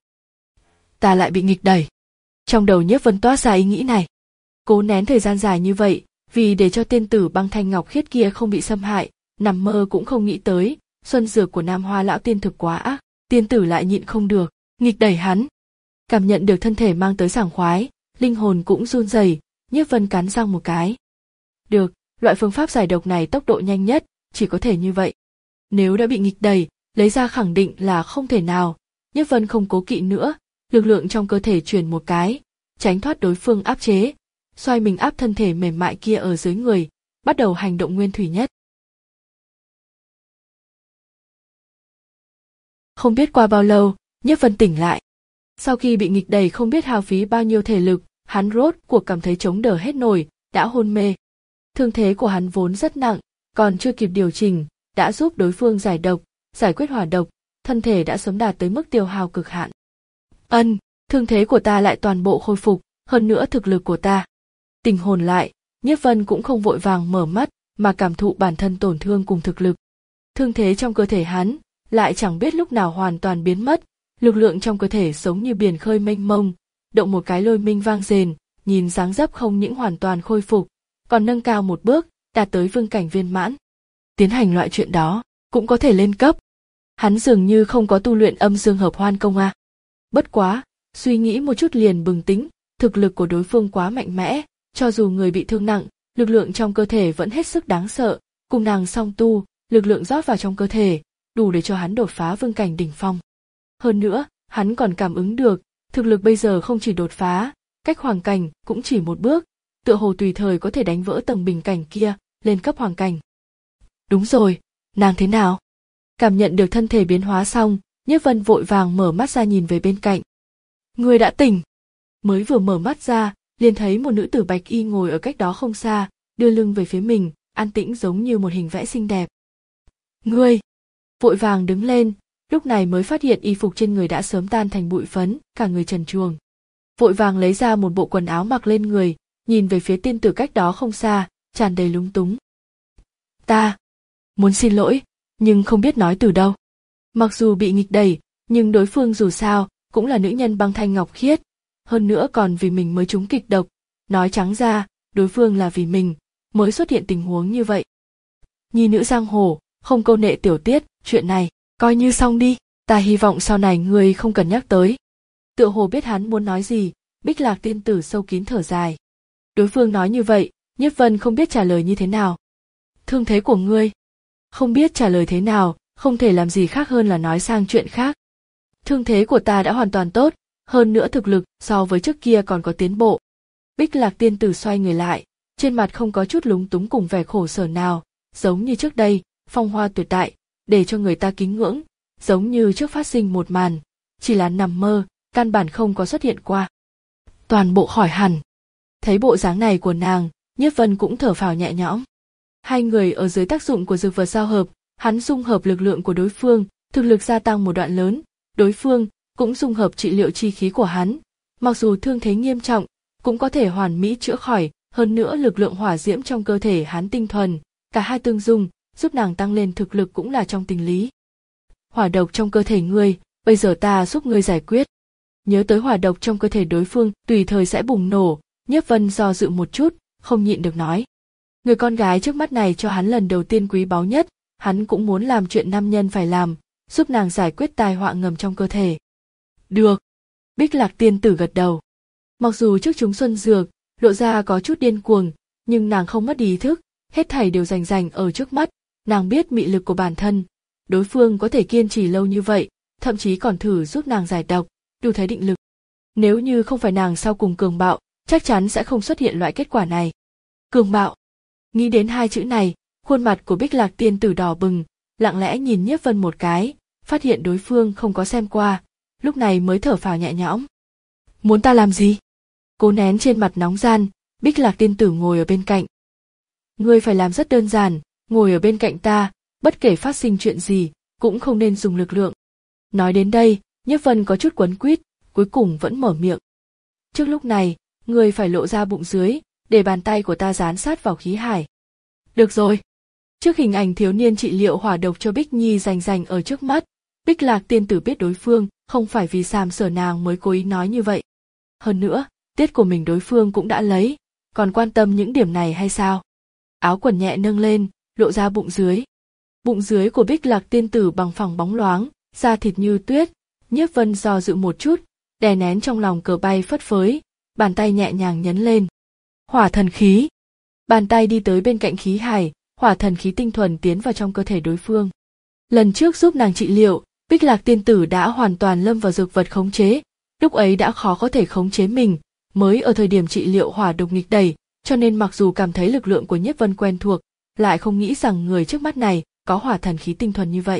Ta lại bị nghịch đẩy. Trong đầu Nhiếp Vân toát ra ý nghĩ này. Cố nén thời gian dài như vậy, vì để cho tiên tử băng thanh ngọc khiết kia không bị xâm hại, nằm mơ cũng không nghĩ tới, xuân dược của Nam Hoa lão tiên thực quá ác, tiên tử lại nhịn không được, nghịch đẩy hắn. Cảm nhận được thân thể mang tới sảng khoái, linh hồn cũng run rẩy, Nhiếp Vân cắn răng một cái. Được, loại phương pháp giải độc này tốc độ nhanh nhất, chỉ có thể như vậy. Nếu đã bị nghịch đẩy, lấy ra khẳng định là không thể nào, Nhiếp Vân không cố kỵ nữa, lực lượng trong cơ thể chuyển một cái, tránh thoát đối phương áp chế, xoay mình áp thân thể mềm mại kia ở dưới người, bắt đầu hành động nguyên thủy nhất. Không biết qua bao lâu, Nhiếp Vân tỉnh lại. Sau khi bị nghịch đẩy không biết hao phí bao nhiêu thể lực, hắn rốt cuộc cảm thấy chống đỡ hết nổi, đã hôn mê. Thương thế của hắn vốn rất nặng, còn chưa kịp điều chỉnh, đã giúp đối phương giải độc, giải quyết hỏa độc, thân thể đã sớm đạt tới mức tiêu hao cực hạn. Ân, thương thế của ta lại toàn bộ khôi phục, hơn nữa thực lực của ta. Tỉnh hồn lại, Nhiếp Vân cũng không vội vàng mở mắt, mà cảm thụ bản thân tổn thương cùng thực lực. Thương thế trong cơ thể hắn, lại chẳng biết lúc nào hoàn toàn biến mất, lực lượng trong cơ thể giống như biển khơi mênh mông, động một cái lôi minh vang rền, nhìn dáng dấp không những hoàn toàn khôi phục, còn nâng cao một bước, đạt tới vương cảnh viên mãn. Tiến hành loại chuyện đó, cũng có thể lên cấp. Hắn dường như không có tu luyện âm dương hợp hoan công a. Bất quá, suy nghĩ một chút liền bừng tỉnh, thực lực của đối phương quá mạnh mẽ, cho dù người bị thương nặng, lực lượng trong cơ thể vẫn hết sức đáng sợ, cùng nàng song tu, lực lượng rót vào trong cơ thể, đủ để cho hắn đột phá vương cảnh đỉnh phong. Hơn nữa, hắn còn cảm ứng được, thực lực bây giờ không chỉ đột phá, cách hoàng cảnh cũng chỉ một bước, tựa hồ tùy thời có thể đánh vỡ tầng bình cảnh kia, lên cấp hoàng cảnh. Đúng rồi, nàng thế nào? Cảm nhận được thân thể biến hóa xong, Nhiếp Vân vội vàng mở mắt ra nhìn về bên cạnh. Người đã tỉnh. Mới vừa mở mắt ra, liền thấy một nữ tử bạch y ngồi ở cách đó không xa, đưa lưng về phía mình, an tĩnh giống như một hình vẽ xinh đẹp. Ngươi! Vội vàng đứng lên, lúc này mới phát hiện y phục trên người đã sớm tan thành bụi phấn, cả người trần truồng. Vội vàng lấy ra một bộ quần áo mặc lên người, nhìn về phía tiên tử cách đó không xa, tràn đầy lúng túng. Ta! Muốn xin lỗi, nhưng không biết nói từ đâu. Mặc dù bị nghịch đẩy, nhưng đối phương dù sao, cũng là nữ nhân băng thanh ngọc khiết, hơn nữa còn vì mình mới trúng kịch độc, nói trắng ra, đối phương là vì mình, mới xuất hiện tình huống như vậy. Nhi nữ giang hồ, không câu nệ tiểu tiết, chuyện này, coi như xong đi, ta hy vọng sau này ngươi không cần nhắc tới. Tựa hồ biết hắn muốn nói gì, Bích Lạc tiên tử sâu kín thở dài. Đối phương nói như vậy, Nhiếp Vân không biết trả lời như thế nào. Thương thế của ngươi? Không biết trả lời thế nào, không thể làm gì khác hơn là nói sang chuyện khác. Thương thế của ta đã hoàn toàn tốt, hơn nữa thực lực so với trước kia còn có tiến bộ. Bích Lạc tiên tử xoay người lại, trên mặt không có chút lúng túng cùng vẻ khổ sở nào, giống như trước đây, phong hoa tuyệt đại, để cho người ta kính ngưỡng, giống như trước phát sinh một màn, chỉ là nằm mơ, căn bản không có xuất hiện qua. Toàn bộ khỏi hẳn. Thấy bộ dáng này của nàng, Nhiếp Vân cũng thở phào nhẹ nhõm. Hai người ở dưới tác dụng của dược vật giao hợp, hắn dung hợp lực lượng của đối phương, thực lực gia tăng một đoạn lớn, đối phương cũng dung hợp trị liệu chi khí của hắn, Mặc dù thương thế nghiêm trọng, cũng có thể hoàn mỹ chữa khỏi, hơn nữa lực lượng hỏa diễm trong cơ thể hắn tinh thuần, cả hai tương dung, giúp nàng tăng lên thực lực cũng là trong tình lý. Hỏa độc trong cơ thể ngươi, bây giờ ta giúp ngươi giải quyết. Nhớ tới hỏa độc trong cơ thể đối phương tùy thời sẽ bùng nổ, Nhiếp Vân do dự một chút, không nhịn được nói. Người con gái trước mắt này cho hắn lần đầu tiên quý báu nhất, hắn cũng muốn làm chuyện nam nhân phải làm, giúp nàng giải quyết tai họa ngầm trong cơ thể. Được. Bích Lạc tiên tử gật đầu. Mặc dù trước chúng xuân dược, lộ ra có chút điên cuồng, nhưng nàng không mất đi ý thức, hết thảy đều rành rành ở trước mắt, nàng biết mị lực của bản thân, đối phương có thể kiên trì lâu như vậy, thậm chí còn thử giúp nàng giải độc, đủ thấy định lực. Nếu như không phải nàng sau cùng cường bạo, chắc chắn sẽ không xuất hiện loại kết quả này. Cường bạo. Nghĩ đến hai chữ này, khuôn mặt của Bích Lạc tiên tử đỏ bừng, lặng lẽ nhìn Nhiếp Vân một cái, phát hiện đối phương không có xem qua, lúc này mới thở phào nhẹ nhõm. Muốn ta làm gì? Cố nén trên mặt nóng gian, Bích Lạc tiên tử ngồi ở bên cạnh. Ngươi phải làm rất đơn giản, ngồi ở bên cạnh ta, bất kể phát sinh chuyện gì, cũng không nên dùng lực lượng. Nói đến đây, Nhiếp Vân có chút quấn quýt, cuối cùng vẫn mở miệng. Trước lúc này, ngươi phải lộ ra bụng dưới, để bàn tay của ta dán sát vào khí hải. Được rồi. Trước hình ảnh thiếu niên trị liệu hỏa độc cho Bích Nhi rành rành ở trước mắt, Bích Lạc tiên tử biết đối phương không phải vì sàm sờ nàng mới cố ý nói như vậy. Hơn nữa, tiết của mình đối phương cũng đã lấy, còn quan tâm những điểm này hay sao? Áo quần nhẹ nâng lên, lộ ra bụng dưới. Bụng dưới của Bích Lạc tiên tử bằng phẳng bóng loáng, da thịt như tuyết. Nhiếp Vân do dự một chút, đè nén trong lòng cờ bay phất phới, bàn tay nhẹ nhàng nhấn lên. Hỏa thần khí. Bàn tay đi tới bên cạnh khí hải, hỏa thần khí tinh thuần tiến vào trong cơ thể đối phương. Lần trước giúp nàng trị liệu, Bích Lạc tiên tử đã hoàn toàn lâm vào dược vật khống chế, lúc ấy đã khó có thể khống chế mình, mới ở thời điểm trị liệu hỏa độc nghịch đẩy, cho nên mặc dù cảm thấy lực lượng của Nhiếp Vân quen thuộc, lại không nghĩ rằng người trước mắt này có hỏa thần khí tinh thuần như vậy.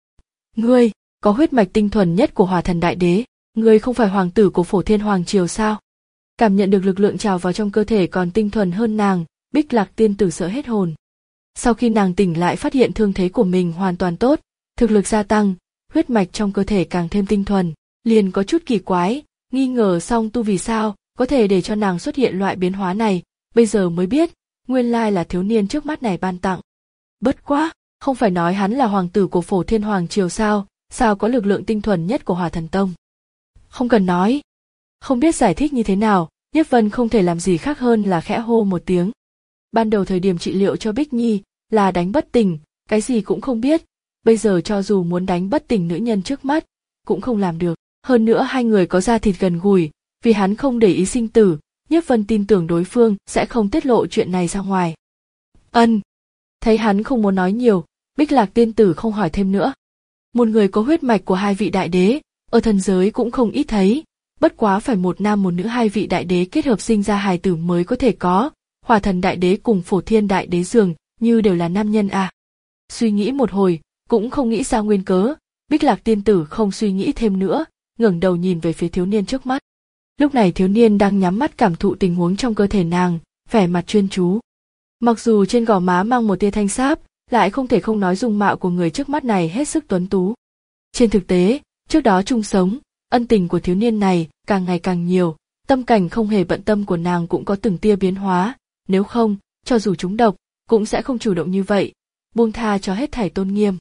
Ngươi, có huyết mạch tinh thuần nhất của hỏa thần đại đế, ngươi không phải hoàng tử của Phổ Thiên Hoàng Triều sao? Cảm nhận được lực lượng trào vào trong cơ thể còn tinh thuần hơn nàng, Bích Lạc tiên tử sợ hết hồn. Sau khi nàng tỉnh lại phát hiện thương thế của mình hoàn toàn tốt, thực lực gia tăng, huyết mạch trong cơ thể càng thêm tinh thuần, liền có chút kỳ quái, nghi ngờ song tu vì sao có thể để cho nàng xuất hiện loại biến hóa này, bây giờ mới biết, nguyên lai là thiếu niên trước mắt này ban tặng. Bất quá, không phải nói hắn là hoàng tử của Phổ Thiên Hoàng Triều sao, sao có lực lượng tinh thuần nhất của Hỏa Thần Tông? Không cần nói. Không biết giải thích như thế nào, Nhiếp Vân không thể làm gì khác hơn là khẽ hô một tiếng. Ban đầu thời điểm trị liệu cho Bích Nhi là đánh bất tỉnh, cái gì cũng không biết, bây giờ cho dù muốn đánh bất tỉnh nữ nhân trước mắt, cũng không làm được. Hơn nữa hai người có da thịt gần gũi, vì hắn không để ý sinh tử, Nhiếp Vân tin tưởng đối phương sẽ không tiết lộ chuyện này ra ngoài. Ân. Thấy hắn không muốn nói nhiều, Bích Lạc tiên tử không hỏi thêm nữa. Một người có huyết mạch của hai vị đại đế, ở thần giới cũng không ít thấy, bất quá phải một nam một nữ hai vị đại đế kết hợp sinh ra hài tử mới có thể có, Hỏa Thần đại đế cùng Phổ Thiên đại đế dường như đều là nam nhân à. Suy nghĩ một hồi, cũng không nghĩ ra nguyên cớ, Bích Lạc tiên tử không suy nghĩ thêm nữa, ngẩng đầu nhìn về phía thiếu niên trước mắt. Lúc này thiếu niên đang nhắm mắt cảm thụ tình huống trong cơ thể nàng, vẻ mặt chuyên chú. Mặc dù trên gò má mang một tia thanh sáp, lại không thể không nói dung mạo của người trước mắt này hết sức tuấn tú. Trên thực tế, trước đó chung sống, ân tình của thiếu niên này càng ngày càng nhiều, tâm cảnh không hề bận tâm của nàng cũng có từng tia biến hóa, nếu không, cho dù trúng độc, cũng sẽ không chủ động như vậy, buông tha cho hết thảy tôn nghiêm.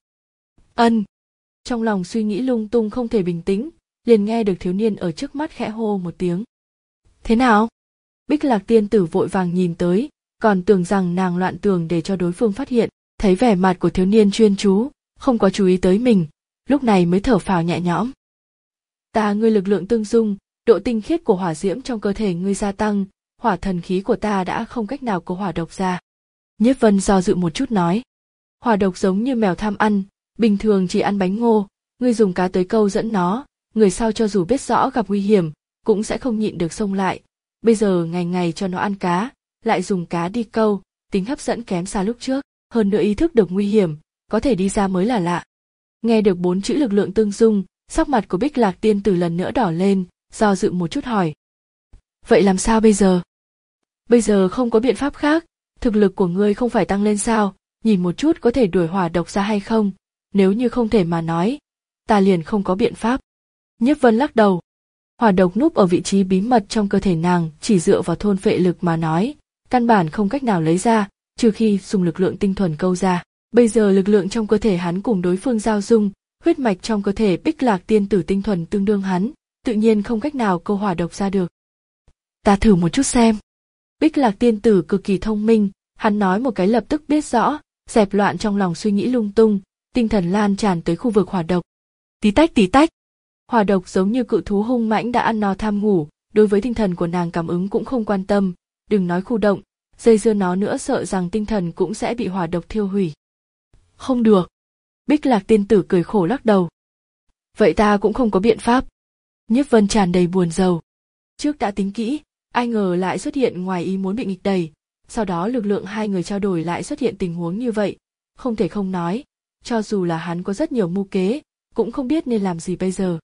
Ân. Trong lòng suy nghĩ lung tung không thể bình tĩnh, liền nghe được thiếu niên ở trước mắt khẽ hô một tiếng. Thế nào? Bích Lạc tiên tử vội vàng nhìn tới, còn tưởng rằng nàng loạn tưởng để cho đối phương phát hiện, thấy vẻ mặt của thiếu niên chuyên chú, không có chú ý tới mình, lúc này mới thở phào nhẹ nhõm. Ta ngươi lực lượng tương dung, độ tinh khiết của hỏa diễm trong cơ thể ngươi gia tăng, hỏa thần khí của ta đã không cách nào có hỏa độc ra. Nhiếp Vân do dự một chút nói. Hỏa độc giống như mèo tham ăn, bình thường chỉ ăn bánh ngô, ngươi dùng cá tới câu dẫn nó, người sau cho dù biết rõ gặp nguy hiểm, cũng sẽ không nhịn được xông lại. Bây giờ ngày ngày cho nó ăn cá, lại dùng cá đi câu, tính hấp dẫn kém xa lúc trước, hơn nữa ý thức được nguy hiểm, có thể đi ra mới là lạ. Nghe được bốn chữ lực lượng tương dung, sắc mặt của Bích Lạc tiên tử lần nữa đỏ lên, do dự một chút hỏi. Vậy làm sao bây giờ? Bây giờ không có biện pháp khác, thực lực của ngươi không phải tăng lên sao, nhìn một chút có thể đuổi hỏa độc ra hay không, nếu như không thể mà nói, ta liền không có biện pháp. Nhiếp Vân lắc đầu. Hỏa độc núp ở vị trí bí mật trong cơ thể nàng, chỉ dựa vào thôn phệ lực mà nói, căn bản không cách nào lấy ra, trừ khi dùng lực lượng tinh thuần câu ra. Bây giờ lực lượng trong cơ thể hắn cùng đối phương giao dung, huyết mạch trong cơ thể Bích Lạc tiên tử tinh thuần tương đương hắn, tự nhiên không cách nào câu hỏa độc ra được. Ta thử một chút xem. Bích Lạc tiên tử cực kỳ thông minh, hắn nói một cái lập tức biết rõ, dẹp loạn trong lòng suy nghĩ lung tung, tinh thần lan tràn tới khu vực hỏa độc. Tí tách tí tách. Hỏa độc giống như cự thú hung mãnh đã ăn no tham ngủ, đối với tinh thần của nàng cảm ứng cũng không quan tâm, đừng nói khu động, dây dưa nó nữa sợ rằng tinh thần cũng sẽ bị hỏa độc thiêu hủy. Không được. Bích Lạc tiên tử cười khổ lắc đầu. Vậy ta cũng không có biện pháp. Nhiếp Vân tràn đầy buồn rầu. Trước đã tính kỹ, ai ngờ lại xuất hiện ngoài ý muốn bị nghịch đẩy, sau đó lực lượng hai người trao đổi lại xuất hiện tình huống như vậy, không thể không nói, cho dù là hắn có rất nhiều mưu kế, cũng không biết nên làm gì bây giờ.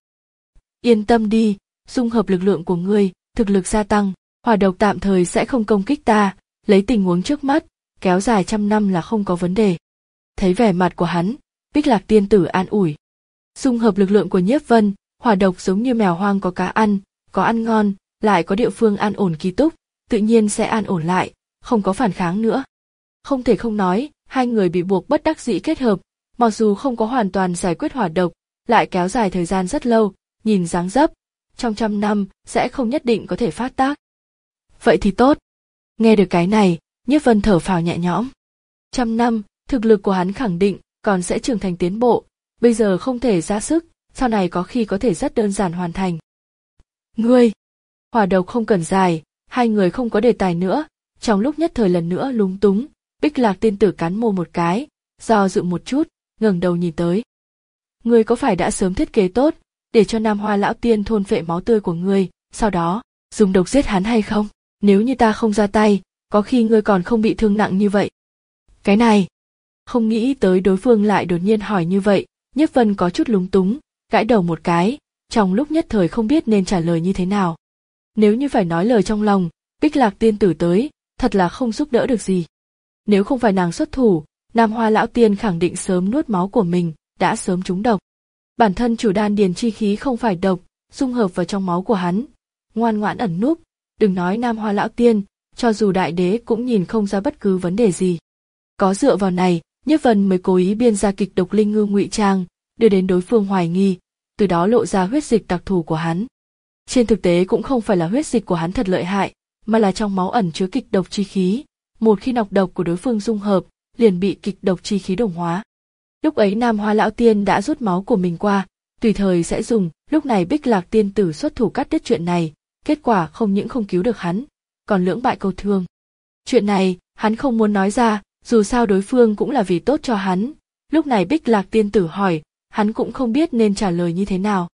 Yên tâm đi, dung hợp lực lượng của ngươi, thực lực gia tăng, hỏa độc tạm thời sẽ không công kích ta, lấy tình huống trước mắt, kéo dài trăm năm là không có vấn đề. Thấy vẻ mặt của hắn, Bích Lạc tiên tử an ủi. Dung hợp lực lượng của Nhiếp Vân, hỏa độc giống như mèo hoang có cá ăn, có ăn ngon, lại có địa phương an ổn ký túc, tự nhiên sẽ an ổn lại, không có phản kháng nữa. Không thể không nói, hai người bị buộc bất đắc dĩ kết hợp, mặc dù không có hoàn toàn giải quyết hỏa độc, lại kéo dài thời gian rất lâu, nhìn dáng dấp, trong trăm năm sẽ không nhất định có thể phát tác. Vậy thì tốt. Nghe được cái này, Nhiếp Vân thở phào nhẹ nhõm. Trăm năm, thực lực của hắn khẳng định còn sẽ trưởng thành tiến bộ, bây giờ không thể ra sức, sau này có khi có thể rất đơn giản hoàn thành. Ngươi, hỏa độc không cần dài, hai người không có đề tài nữa, trong lúc nhất thời lần nữa lúng túng, Bích Lạc tiên tử cắn môi một cái, do dự một chút, ngẩng đầu nhìn tới. Ngươi có phải đã sớm thiết kế tốt, để cho Nam Hoa lão tiên thôn phệ máu tươi của ngươi, sau đó dùng độc giết hắn hay không? Nếu như ta không ra tay, có khi ngươi còn không bị thương nặng như vậy. Cái này, không nghĩ tới đối phương lại đột nhiên hỏi như vậy, Nhiếp Vân có chút lúng túng, gãi đầu một cái, trong lúc nhất thời không biết nên trả lời như thế nào. Nếu như phải nói lời trong lòng, Bích Lạc tiên tử tới, thật là không giúp đỡ được gì. Nếu không phải nàng xuất thủ, Nam Hoa lão tiên khẳng định sớm nuốt máu của mình, đã sớm trúng độc. Bản thân chủ đan điền chi khí không phải độc, dung hợp vào trong máu của hắn, ngoan ngoãn ẩn núp, đừng nói Nam Hoa lão tiên, cho dù đại đế cũng nhìn không ra bất cứ vấn đề gì. Có dựa vào này, Nhiếp Vân mới cố ý biên ra kịch độc linh ngư ngụy trang, đưa đến đối phương hoài nghi, từ đó lộ ra huyết dịch đặc thù của hắn. Trên thực tế cũng không phải là huyết dịch của hắn thật lợi hại, mà là trong máu ẩn chứa kịch độc chi khí, một khi nọc độc của đối phương dung hợp, liền bị kịch độc chi khí đồng hóa. Lúc ấy Nam Hoa lão tiên đã rút máu của mình qua, tùy thời sẽ dùng, lúc này Bích Lạc tiên tử xuất thủ cắt đứt chuyện này, kết quả không những không cứu được hắn, còn lưỡng bại câu thương. Chuyện này, hắn không muốn nói ra, dù sao đối phương cũng là vì tốt cho hắn. Lúc này Bích Lạc tiên tử hỏi, hắn cũng không biết nên trả lời như thế nào.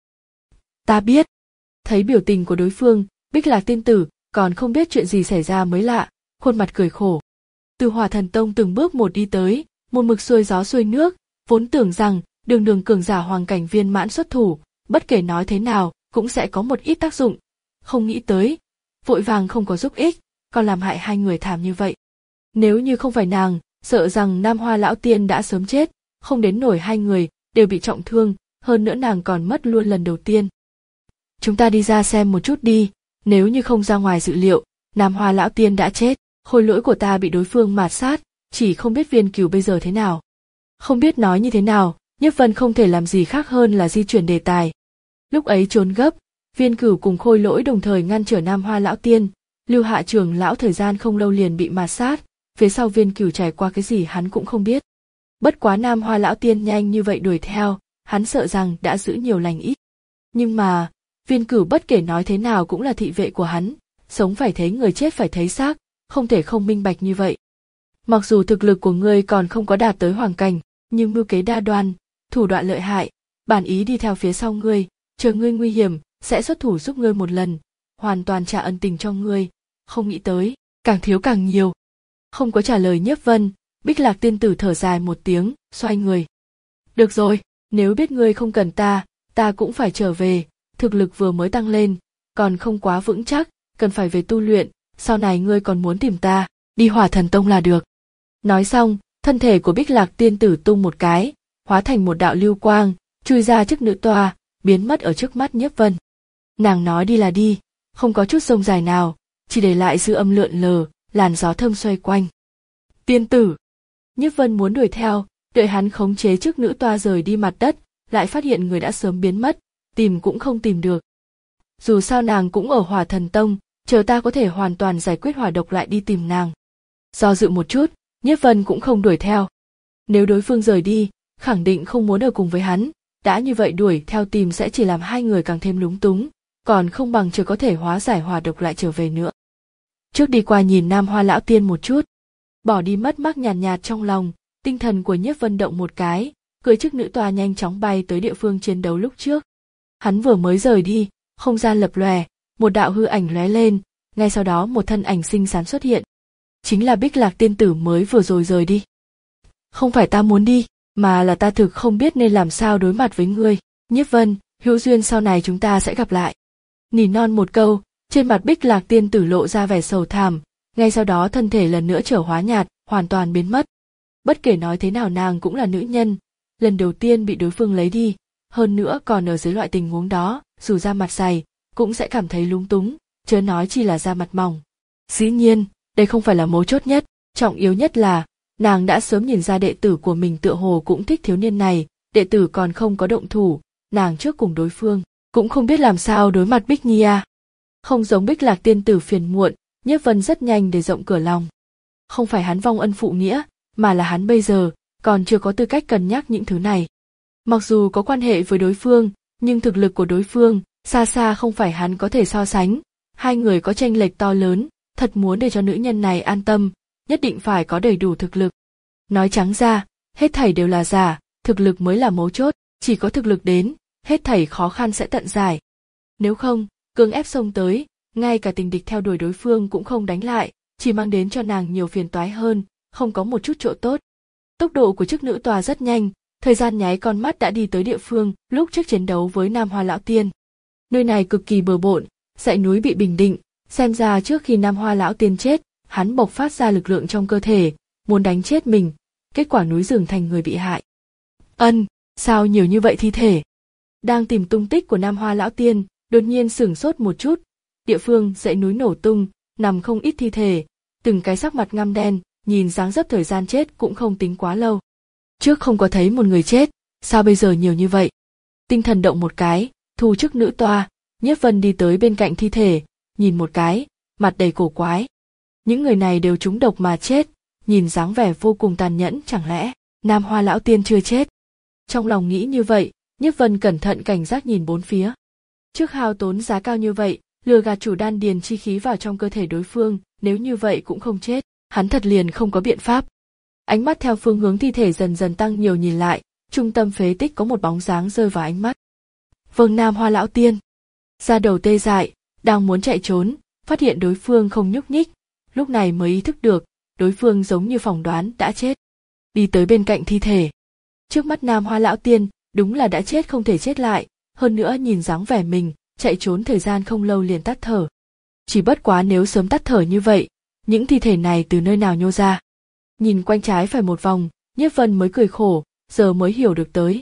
Ta biết. Thấy biểu tình của đối phương, Bích Lạc tiên tử còn không biết chuyện gì xảy ra mới lạ, khuôn mặt cười khổ. Từ Hỏa Thần Tông từng bước một đi tới, một mực xuôi gió xuôi nước, vốn tưởng rằng đường đường cường giả hoàng cảnh viên mãn xuất thủ, bất kể nói thế nào cũng sẽ có một ít tác dụng. Không nghĩ tới, vội vàng không có giúp ích, còn làm hại hai người thảm như vậy. Nếu như không phải nàng, sợ rằng Nam Hoa lão tiên đã sớm chết, không đến nổi hai người đều bị trọng thương, hơn nữa nàng còn mất luôn lần đầu tiên. Chúng ta đi ra xem một chút đi, nếu như không ra ngoài dự liệu, Nam Hoa lão tiên đã chết, khôi lỗi của ta bị đối phương mạt sát, chỉ không biết Viên Cửu bây giờ thế nào. Không biết nói như thế nào, Nhiếp Vân không thể làm gì khác hơn là di chuyển đề tài. Lúc ấy trốn gấp, Viên Cửu cùng khôi lỗi đồng thời ngăn trở Nam Hoa lão tiên, Lưu Hạ trưởng lão thời gian không lâu liền bị mạt sát, phía sau Viên Cửu trải qua cái gì hắn cũng không biết. Bất quá Nam Hoa lão tiên nhanh như vậy đuổi theo, hắn sợ rằng đã giữ nhiều lành ít. Nhưng mà, Viên Cửu bất kể nói thế nào cũng là thị vệ của hắn, sống phải thấy người chết phải thấy xác, không thể không minh bạch như vậy. Mặc dù thực lực của ngươi còn không có đạt tới hoàng cảnh, nhưng mưu kế đa đoan, thủ đoạn lợi hại, bản ý đi theo phía sau ngươi, chờ ngươi nguy hiểm, sẽ xuất thủ giúp ngươi một lần, hoàn toàn trả ân tình cho ngươi, không nghĩ tới, càng thiếu càng nhiều. Không có trả lời Nhiếp Vân, Bích Lạc tiên tử thở dài một tiếng, xoay người. Được rồi, nếu biết ngươi không cần ta, ta cũng phải trở về, thực lực vừa mới tăng lên, còn không quá vững chắc, cần phải về tu luyện, sau này ngươi còn muốn tìm ta, đi Hỏa Thần Tông là được. Nói xong, thân thể của Bích Lạc tiên tử tung một cái, hóa thành một đạo lưu quang, chui ra trước nữ toa, biến mất ở trước mắt Nhiếp Vân. Nàng nói đi là đi, không có chút sông dài nào, chỉ để lại dư âm lượn lờ, làn gió thơm xoay quanh. Tiên tử! Nhiếp Vân muốn đuổi theo, đợi hắn khống chế trước nữ toa rời đi mặt đất, lại phát hiện người đã sớm biến mất, tìm cũng không tìm được. Dù sao nàng cũng ở Hỏa Thần Tông, chờ ta có thể hoàn toàn giải quyết hỏa độc lại đi tìm nàng. Do dự một chút, Nhiếp Vân cũng không đuổi theo. Nếu đối phương rời đi, khẳng định không muốn ở cùng với hắn, đã như vậy đuổi theo tìm sẽ chỉ làm hai người càng thêm lúng túng, còn không bằng chờ có thể hóa giải hỏa độc lại trở về nữa. Trước đi qua nhìn Nam Hoa lão tiên một chút, bỏ đi mất mát nhàn nhạt, nhạt trong lòng, tinh thần của Nhiếp Vân động một cái, cưỡi chiếc nữ toa nhanh chóng bay tới địa phương chiến đấu lúc trước. Hắn vừa mới rời đi, không gian lập lòe, một đạo hư ảnh lóe lên, ngay sau đó một thân ảnh xinh xắn xuất hiện. Chính là Bích Lạc tiên tử mới vừa rồi rời đi. Không phải ta muốn đi, mà là ta thực không biết nên làm sao đối mặt với ngươi. Nhiếp Vân, hữu duyên sau này chúng ta sẽ gặp lại. Nỉ non một câu, trên mặt Bích Lạc tiên tử lộ ra vẻ sầu thảm, ngay sau đó thân thể lần nữa trở hóa nhạt, hoàn toàn biến mất. Bất kể nói thế nào nàng cũng là nữ nhân, lần đầu tiên bị đối phương lấy đi, hơn nữa còn ở dưới loại tình huống đó, dù da mặt dày, cũng sẽ cảm thấy lúng túng, chớ nói chỉ là da mặt mỏng. Dĩ nhiên, đây không phải là mấu chốt nhất, trọng yếu nhất là, nàng đã sớm nhìn ra đệ tử của mình tựa hồ cũng thích thiếu niên này, đệ tử còn không có động thủ, nàng trước cùng đối phương, cũng không biết làm sao đối mặt Bích Nhi à. Không giống Bích Lạc tiên tử phiền muộn, Nhiếp Vân rất nhanh để rộng cửa lòng. Không phải hắn vong ân phụ nghĩa, mà là hắn bây giờ còn chưa có tư cách cân nhắc những thứ này. Mặc dù có quan hệ với đối phương, nhưng thực lực của đối phương xa xa không phải hắn có thể so sánh. Hai người có chênh lệch to lớn, thật muốn để cho nữ nhân này an tâm, nhất định phải có đầy đủ thực lực. Nói trắng ra, hết thảy đều là giả, thực lực mới là mấu chốt, chỉ có thực lực đến, hết thảy khó khăn sẽ tận giải. Nếu không, cưỡng ép xông tới, ngay cả tình địch theo đuổi đối phương cũng không đánh lại, chỉ mang đến cho nàng nhiều phiền toái hơn, không có một chút chỗ tốt. Tốc độ của chiếc nữ tòa rất nhanh, thời gian nháy con mắt đã đi tới địa phương lúc trước chiến đấu với Nam Hoa lão tiên. Nơi này cực kỳ bừa bộn, dãy núi bị bình định, xem ra trước khi Nam Hoa lão tiên chết, hắn bộc phát ra lực lượng trong cơ thể, muốn đánh chết mình, kết quả núi rừng thành người bị hại. Ân, sao nhiều như vậy thi thể? Đang tìm tung tích của Nam Hoa lão tiên, đột nhiên sửng sốt một chút, địa phương dãy núi nổ tung, nằm không ít thi thể, từng cái sắc mặt ngăm đen, nhìn dáng dấp thời gian chết cũng không tính quá lâu. Trước không có thấy một người chết, sao bây giờ nhiều như vậy? Tinh thần động một cái, thu chức nữ toa, Nhiếp Vân đi tới bên cạnh thi thể, nhìn một cái, mặt đầy cổ quái. Những người này đều trúng độc mà chết, nhìn dáng vẻ vô cùng tàn nhẫn, chẳng lẽ Nam Hoa lão tiên chưa chết? Trong lòng nghĩ như vậy, Nhiếp Vân cẩn thận cảnh giác nhìn bốn phía. Trước hao tốn giá cao như vậy, lừa gạt chủ đan điền chi khí vào trong cơ thể đối phương, nếu như vậy cũng không chết, hắn thật liền không có biện pháp. Ánh mắt theo phương hướng thi thể dần dần tăng nhiều nhìn lại, trung tâm phế tích có một bóng dáng rơi vào ánh mắt. Vâng, Nam Hoa lão tiên. Da đầu tê dại, đang muốn chạy trốn, phát hiện đối phương không nhúc nhích, lúc này mới ý thức được, đối phương giống như phỏng đoán đã chết. Đi tới bên cạnh thi thể. Trước mắt Nam Hoa lão tiên, đúng là đã chết không thể chết lại, hơn nữa nhìn dáng vẻ mình, chạy trốn thời gian không lâu liền tắt thở. Chỉ bất quá nếu sớm tắt thở như vậy, những thi thể này từ nơi nào nhô ra? Nhìn quanh trái phải một vòng, Nhiếp Vân mới cười khổ, giờ mới hiểu được tới.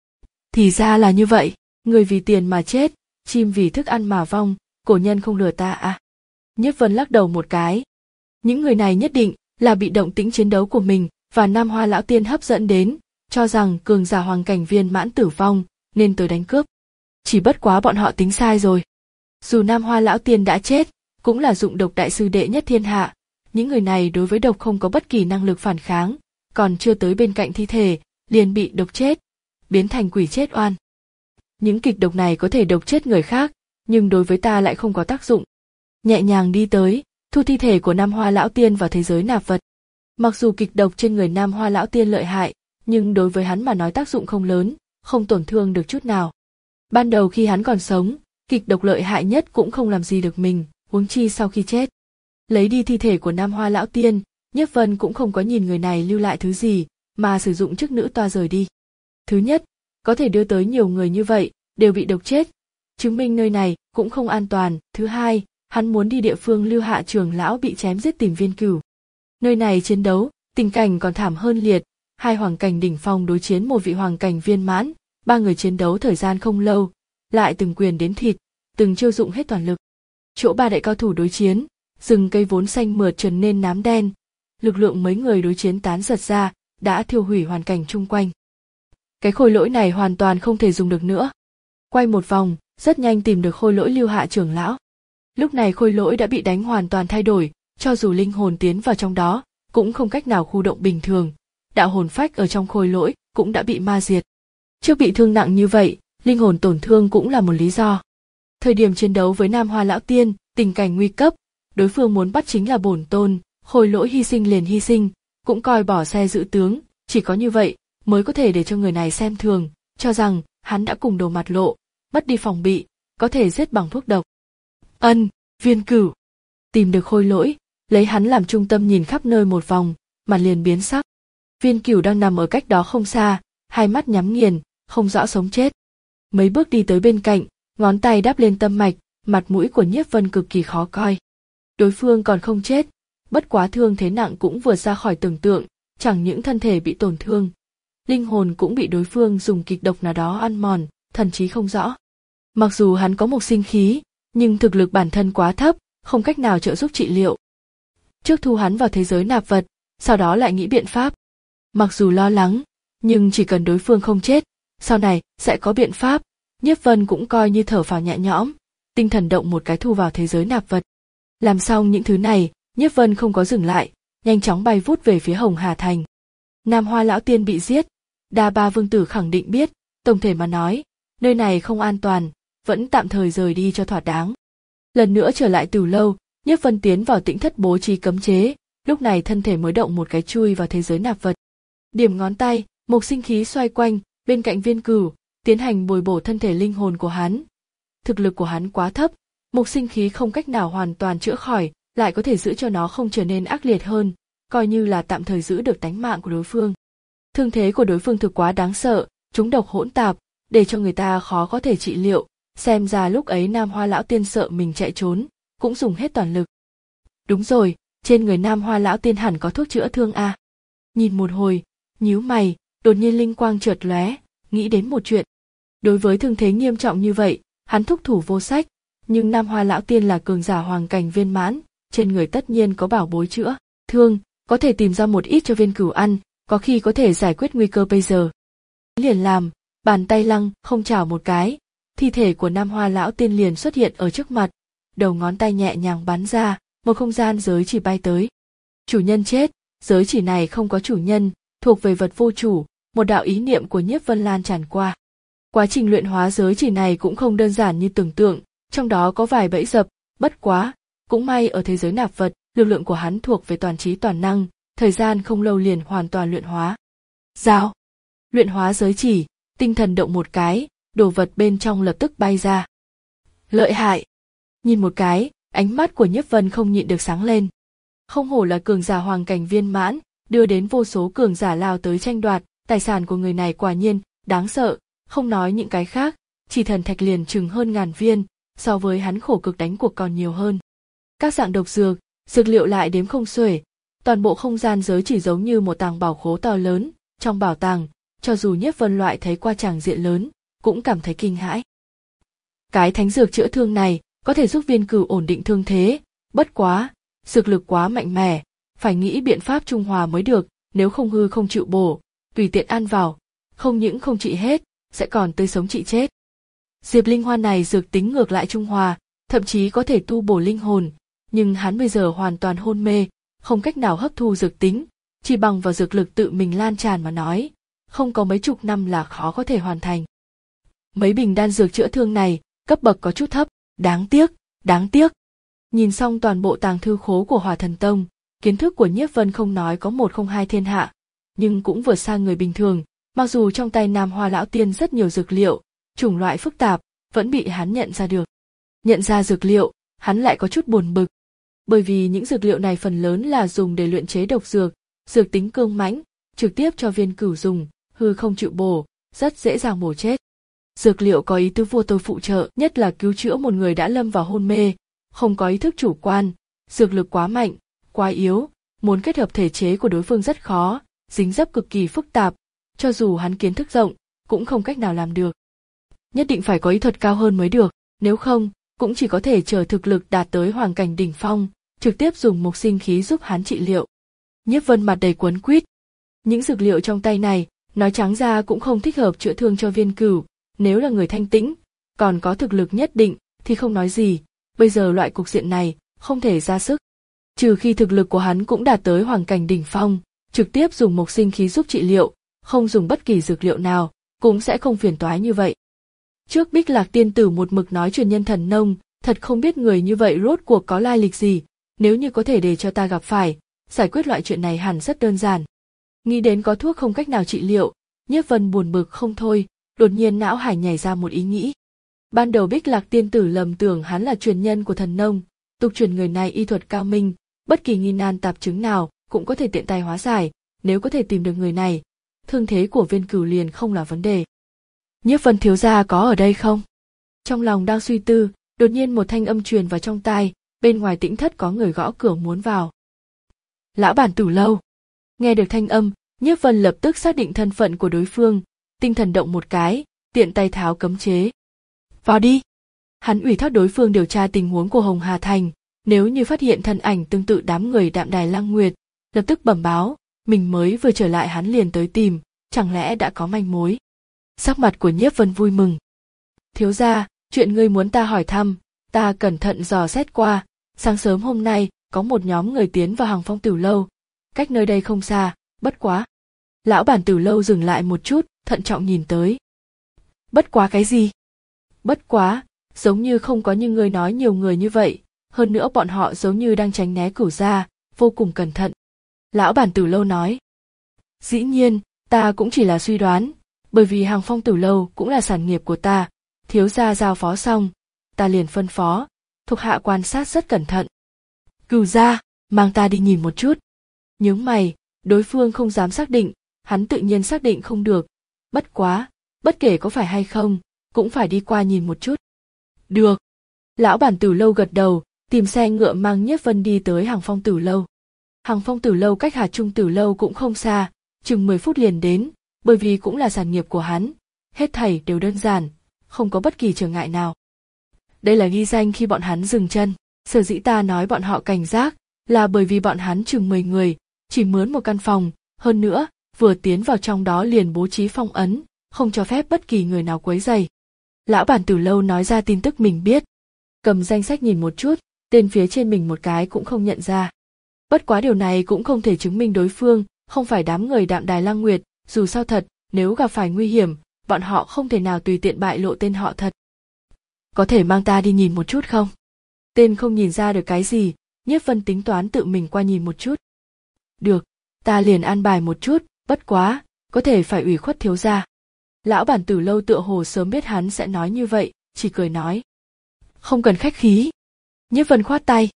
Thì ra là như vậy, người vì tiền mà chết, chim vì thức ăn mà vong, cổ nhân không lừa ta à. Nhiếp Vân lắc đầu một cái. Những người này nhất định là bị động tĩnh chiến đấu của mình và Nam Hoa lão tiên hấp dẫn đến, cho rằng cường giả hoàng cảnh viên mãn tử vong, nên tới đánh cướp. Chỉ bất quá bọn họ tính sai rồi. Dù Nam Hoa lão tiên đã chết, cũng là dụng độc đại sư đệ nhất thiên hạ, những người này đối với độc không có bất kỳ năng lực phản kháng, còn chưa tới bên cạnh thi thể, liền bị độc chết, biến thành quỷ chết oan. Những kịch độc này có thể độc chết người khác, nhưng đối với ta lại không có tác dụng. Nhẹ nhàng đi tới, thu thi thể của Nam Hoa lão tiên vào thế giới nạp vật. Mặc dù kịch độc trên người Nam Hoa lão tiên lợi hại, nhưng đối với hắn mà nói tác dụng không lớn, không tổn thương được chút nào. Ban đầu khi hắn còn sống, kịch độc lợi hại nhất cũng không làm gì được mình, huống chi sau khi chết. Lấy đi thi thể của Nam Hoa lão tiên, Nhiếp Vân cũng không có nhìn người này lưu lại thứ gì, mà sử dụng chức nữ toa rời đi. Thứ nhất, có thể đưa tới nhiều người như vậy, đều bị độc chết, chứng minh nơi này cũng không an toàn. Thứ hai, hắn muốn đi địa phương Lưu Hạ trưởng lão bị chém giết tìm viên cửu. Nơi này chiến đấu, tình cảnh còn thảm hơn liệt, hai hoàng cảnh đỉnh phong đối chiến một vị hoàng cảnh viên mãn, ba người chiến đấu thời gian không lâu, lại từng quyền đến thịt, từng chiêu dụng hết toàn lực. Chỗ ba đại cao thủ đối chiến, rừng cây vốn xanh mượt trở nên nám đen, lực lượng mấy người đối chiến tán giật ra, đã thiêu hủy hoàn cảnh chung quanh. Cái khôi lỗi này hoàn toàn không thể dùng được nữa. Quay một vòng, rất nhanh tìm được khôi lỗi Lưu Hạ trưởng lão. Lúc này khôi lỗi đã bị đánh hoàn toàn thay đổi, cho dù linh hồn tiến vào trong đó, cũng không cách nào khu động bình thường. Đạo hồn phách ở trong khôi lỗi cũng đã bị ma diệt. Trước bị thương nặng như vậy, linh hồn tổn thương cũng là một lý do. Thời điểm chiến đấu với Nam Hoa Lão Tiên, tình cảnh nguy cấp, đối phương muốn bắt chính là bổn tôn, khôi lỗi hy sinh liền hy sinh, cũng coi bỏ xe giữ tướng, chỉ có như vậy mới có thể để cho người này xem thường, cho rằng hắn đã cùng đồ mặt lộ, mất đi phòng bị, có thể giết bằng thuốc độc. Ân, Viên Cửu tìm được khôi lỗi, lấy hắn làm trung tâm nhìn khắp nơi một vòng, mặt liền biến sắc. Viên Cửu đang nằm ở cách đó không xa, hai mắt nhắm nghiền, không rõ sống chết. Mấy bước đi tới bên cạnh, ngón tay đáp lên tâm mạch, mặt mũi của Nhiếp Vân cực kỳ khó coi. Đối phương còn không chết, bất quá thương thế nặng cũng vượt ra khỏi tưởng tượng, chẳng những thân thể bị tổn thương, linh hồn cũng bị đối phương dùng kịch độc nào đó ăn mòn, thần trí không rõ. Mặc dù hắn có một sinh khí, nhưng thực lực bản thân quá thấp, không cách nào trợ giúp trị liệu. Trước thu hắn vào thế giới nạp vật, sau đó lại nghĩ biện pháp. Mặc dù lo lắng, nhưng chỉ cần đối phương không chết, sau này sẽ có biện pháp. Nhiếp Vân cũng coi như thở phào nhẹ nhõm, tinh thần động một cái thu vào thế giới nạp vật. Làm xong những thứ này, Nhiếp Vân không có dừng lại, nhanh chóng bay vút về phía Hồng Hà Thành. Nam Hoa Lão Tiên bị giết, Đa Ba Vương Tử khẳng định biết, tổng thể mà nói, nơi này không an toàn, vẫn tạm thời rời đi cho thỏa đáng. Lần nữa trở lại Tử Lâu, Nhiếp Vân tiến vào tĩnh thất bố trí cấm chế, lúc này thân thể mới động một cái chui vào thế giới nạp vật. Điểm ngón tay, một sinh khí xoay quanh, bên cạnh Viên Cửu, tiến hành bồi bổ thân thể linh hồn của hắn. Thực lực của hắn quá thấp, một sinh khí không cách nào hoàn toàn chữa khỏi, lại có thể giữ cho nó không trở nên ác liệt hơn, coi như là tạm thời giữ được tánh mạng của đối phương. Thương thế của đối phương thực quá đáng sợ, chúng độc hỗn tạp, để cho người ta khó có thể trị liệu, xem ra lúc ấy Nam Hoa Lão Tiên sợ mình chạy trốn, cũng dùng hết toàn lực. Đúng rồi, trên người Nam Hoa Lão Tiên hẳn có thuốc chữa thương à. Nhìn một hồi, nhíu mày, đột nhiên linh quang chợt lóe, nghĩ đến một chuyện. Đối với thương thế nghiêm trọng như vậy, hắn thúc thủ vô sách, nhưng Nam Hoa Lão Tiên là cường giả hoàng cảnh viên mãn, trên người tất nhiên có bảo bối chữa thương, có thể tìm ra một ít cho Viên Cửu ăn, có khi có thể giải quyết nguy cơ bây giờ. Liền làm, bàn tay lăng không chảo một cái, thi thể của Nam Hoa Lão Tiên liền xuất hiện ở trước mặt, đầu ngón tay nhẹ nhàng bắn ra, một không gian giới chỉ bay tới. Chủ nhân chết, giới chỉ này không có chủ nhân, thuộc về vật vô chủ, một đạo ý niệm của Nhiếp Vân lan tràn qua. Quá trình luyện hóa giới chỉ này cũng không đơn giản như tưởng tượng, trong đó có vài bẫy dập, bất quá, cũng may ở thế giới nạp vật, lực lượng của hắn thuộc về toàn trí toàn năng, thời gian không lâu liền hoàn toàn luyện hóa. Giao, luyện hóa giới chỉ, tinh thần động một cái, đồ vật bên trong lập tức bay ra. Lợi hại. Nhìn một cái, ánh mắt của Nhiếp Vân không nhịn được sáng lên. Không hổ là cường giả hoàng cảnh viên mãn, đưa đến vô số cường giả lao tới tranh đoạt, tài sản của người này quả nhiên đáng sợ, không nói những cái khác, chỉ thần thạch liền chừng hơn ngàn viên, so với hắn khổ cực đánh cuộc còn nhiều hơn. Các dạng độc dược, dược liệu lại đếm không xuể, toàn bộ không gian giới chỉ giống như một tàng bảo khố to lớn, trong bảo tàng, cho dù Nhiếp Vân loại thấy qua tràng diện lớn, cũng cảm thấy kinh hãi. Cái thánh dược chữa thương này có thể giúp Viên Cửu ổn định thương thế, bất quá, dược lực quá mạnh mẽ, phải nghĩ biện pháp trung hòa mới được, nếu không hư không chịu bổ, tùy tiện ăn vào, không những không trị hết, sẽ còn tươi sống trị chết. Diệp Linh Hoa này dược tính ngược lại trung hòa, thậm chí có thể tu bổ linh hồn, nhưng hắn bây giờ hoàn toàn hôn mê, không cách nào hấp thu dược tính, chỉ bằng vào dược lực tự mình lan tràn mà nói, không có mấy chục năm là khó có thể hoàn thành. Mấy bình đan dược chữa thương này, cấp bậc có chút thấp, đáng tiếc, đáng tiếc. Nhìn xong toàn bộ tàng thư khố của Hỏa Thần Tông, kiến thức của Nhiếp Vân không nói có một không hai thiên hạ, nhưng cũng vượt xa người bình thường, mặc dù trong tay Nam Hoa Lão Tiên rất nhiều dược liệu, chủng loại phức tạp, vẫn bị hắn nhận ra được. Nhận ra dược liệu, hắn lại có chút buồn bực. Bởi vì những dược liệu này phần lớn là dùng để luyện chế độc dược, dược tính cương mãnh, trực tiếp cho Viên Cửu dùng, hư không chịu bổ, rất dễ dàng bổ chết. Dược liệu có ý tứ vô tôi phụ trợ, nhất là cứu chữa một người đã lâm vào hôn mê, không có ý thức chủ quan, dược lực quá mạnh, quá yếu, muốn kết hợp thể chế của đối phương rất khó, dính dấp cực kỳ phức tạp, cho dù hắn kiến thức rộng, cũng không cách nào làm được. Nhất định phải có ý thuật cao hơn mới được, nếu không, cũng chỉ có thể chờ thực lực đạt tới hoàng cảnh đỉnh phong, trực tiếp dùng mộc sinh khí giúp hắn trị liệu. Nhiếp Vân mặt đầy cuốn quýt. Những dược liệu trong tay này, nói trắng ra cũng không thích hợp chữa thương cho Viên Cửu, nếu là người thanh tĩnh, còn có thực lực nhất định thì không nói gì, bây giờ loại cục diện này không thể ra sức. Trừ khi thực lực của hắn cũng đạt tới hoàng cảnh đỉnh phong, trực tiếp dùng mộc sinh khí giúp trị liệu, không dùng bất kỳ dược liệu nào, cũng sẽ không phiền toái như vậy. Trước Bích Lạc tiên tử một mực nói truyền nhân thần nông, thật không biết người như vậy rốt cuộc có lai lịch gì, nếu như có thể để cho ta gặp phải, giải quyết loại chuyện này hẳn rất đơn giản. Nghĩ đến có thuốc không cách nào trị liệu, Nhiếp Vân buồn bực không thôi, đột nhiên não hải nhảy ra một ý nghĩ. Ban đầu Bích Lạc tiên tử lầm tưởng hắn là truyền nhân của thần nông, tục truyền người này y thuật cao minh, bất kỳ nghi nan tạp chứng nào cũng có thể tiện tay hóa giải, nếu có thể tìm được người này, thương thế của Viên Cửu liền không là vấn đề. Nhiếp Vân thiếu gia có ở đây không? Trong lòng đang suy tư, đột nhiên một thanh âm truyền vào trong tai, bên ngoài tĩnh thất có người gõ cửa muốn vào. Lão bản Tử Lâu. Nghe được thanh âm, Nhiếp Vân lập tức xác định thân phận của đối phương, tinh thần động một cái, tiện tay tháo cấm chế. Vào đi. Hắn ủy thác đối phương điều tra tình huống của Hồng Hà Thành, nếu như phát hiện thân ảnh tương tự đám người Đạm Đài Lăng Nguyệt, lập tức bẩm báo, mình mới vừa trở lại hắn liền tới tìm, chẳng lẽ đã có manh mối. Sắc mặt của Nhiếp Vân vui mừng. Thiếu gia, chuyện ngươi muốn ta hỏi thăm, ta cẩn thận dò xét qua, sáng sớm hôm nay có một nhóm người tiến vào Hằng Phong Tử Lâu, cách nơi đây không xa, bất quá. Lão bản Tử Lâu dừng lại một chút, thận trọng nhìn tới. Bất quá cái gì? Bất quá, giống như không có như ngươi nói nhiều người như vậy, hơn nữa bọn họ giống như đang tránh né Cửu gia, vô cùng cẩn thận. Lão bản Tử Lâu nói. Dĩ nhiên, ta cũng chỉ là suy đoán, bởi vì Hằng Phong Tử Lâu cũng là sản nghiệp của ta, thiếu gia giao phó xong, ta liền phân phó, thuộc hạ quan sát rất cẩn thận. Cửu gia, mang ta đi nhìn một chút. Nhướng mày, đối phương không dám xác định, hắn tự nhiên xác định không được. Bất quá, bất kể có phải hay không, cũng phải đi qua nhìn một chút. Được. Lão bản Tử Lâu gật đầu, tìm xe ngựa mang Nhiếp Vân đi tới Hằng Phong Tử Lâu. Hằng Phong Tử Lâu cách Hà Trung Tử Lâu cũng không xa, chừng mười phút liền đến, bởi vì cũng là sản nghiệp của hắn, hết thảy đều đơn giản, không có bất kỳ trở ngại nào. Đây là ghi danh khi bọn hắn dừng chân, sở dĩ ta nói bọn họ cảnh giác, là bởi vì bọn hắn chừng mười người, chỉ mướn một căn phòng, hơn nữa, vừa tiến vào trong đó liền bố trí phong ấn, không cho phép bất kỳ người nào quấy rầy. Lão bản Tử Lâu nói ra tin tức mình biết. Cầm danh sách nhìn một chút, tên phía trên mình một cái cũng không nhận ra. Bất quá điều này cũng không thể chứng minh đối phương không phải đám người Đạm Đài Lăng Nguyệt, dù sao thật, nếu gặp phải nguy hiểm, bọn họ không thể nào tùy tiện bại lộ tên họ thật. Có thể mang ta đi nhìn một chút không? Tên không nhìn ra được cái gì, Nhiếp Vân tính toán tự mình qua nhìn một chút. Được, ta liền an bài một chút, bất quá, có thể phải ủy khuất thiếu gia. Lão bản Tử Lâu tựa hồ sớm biết hắn sẽ nói như vậy, chỉ cười nói. Không cần khách khí. Nhiếp Vân khoát tay.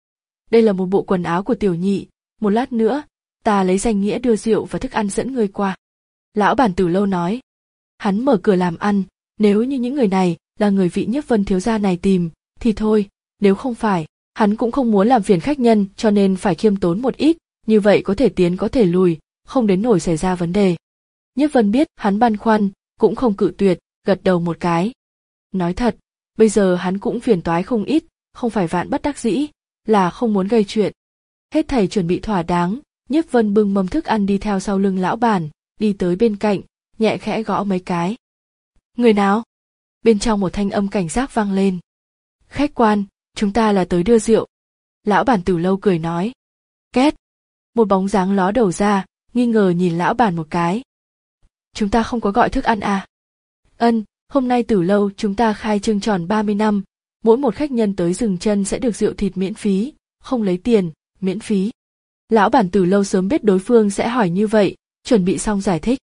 Đây là một bộ quần áo của tiểu nhị, một lát nữa, ta lấy danh nghĩa đưa rượu và thức ăn dẫn ngươi qua. Lão bản Tử Lâu nói. Hắn mở cửa làm ăn, nếu như những người này là người vị Nhiếp Vân thiếu gia này tìm, thì thôi, nếu không phải, hắn cũng không muốn làm phiền khách nhân cho nên phải khiêm tốn một ít, như vậy có thể tiến có thể lùi, không đến nổi xảy ra vấn đề. Nhiếp Vân biết hắn băn khoăn, cũng không cự tuyệt, gật đầu một cái. Nói thật, bây giờ hắn cũng phiền toái không ít, không phải vạn bất đắc dĩ, là không muốn gây chuyện. Hết thảy chuẩn bị thỏa đáng, Nhiếp Vân bưng mâm thức ăn đi theo sau lưng lão bản, đi tới bên cạnh, nhẹ khẽ gõ mấy cái. Người nào? Bên trong một thanh âm cảnh giác vang lên. Khách quan, chúng ta là tới đưa rượu. Lão bản Tử Lâu cười nói. Két. Một bóng dáng ló đầu ra, nghi ngờ nhìn lão bản một cái. Chúng ta không có gọi thức ăn à? Ân, hôm nay Tử Lâu chúng ta khai trương tròn ba mươi năm, mỗi một khách nhân tới dừng chân sẽ được rượu thịt miễn phí, không lấy tiền, miễn phí. Lão bản Tử Lâu sớm biết đối phương sẽ hỏi như vậy, chuẩn bị xong giải thích.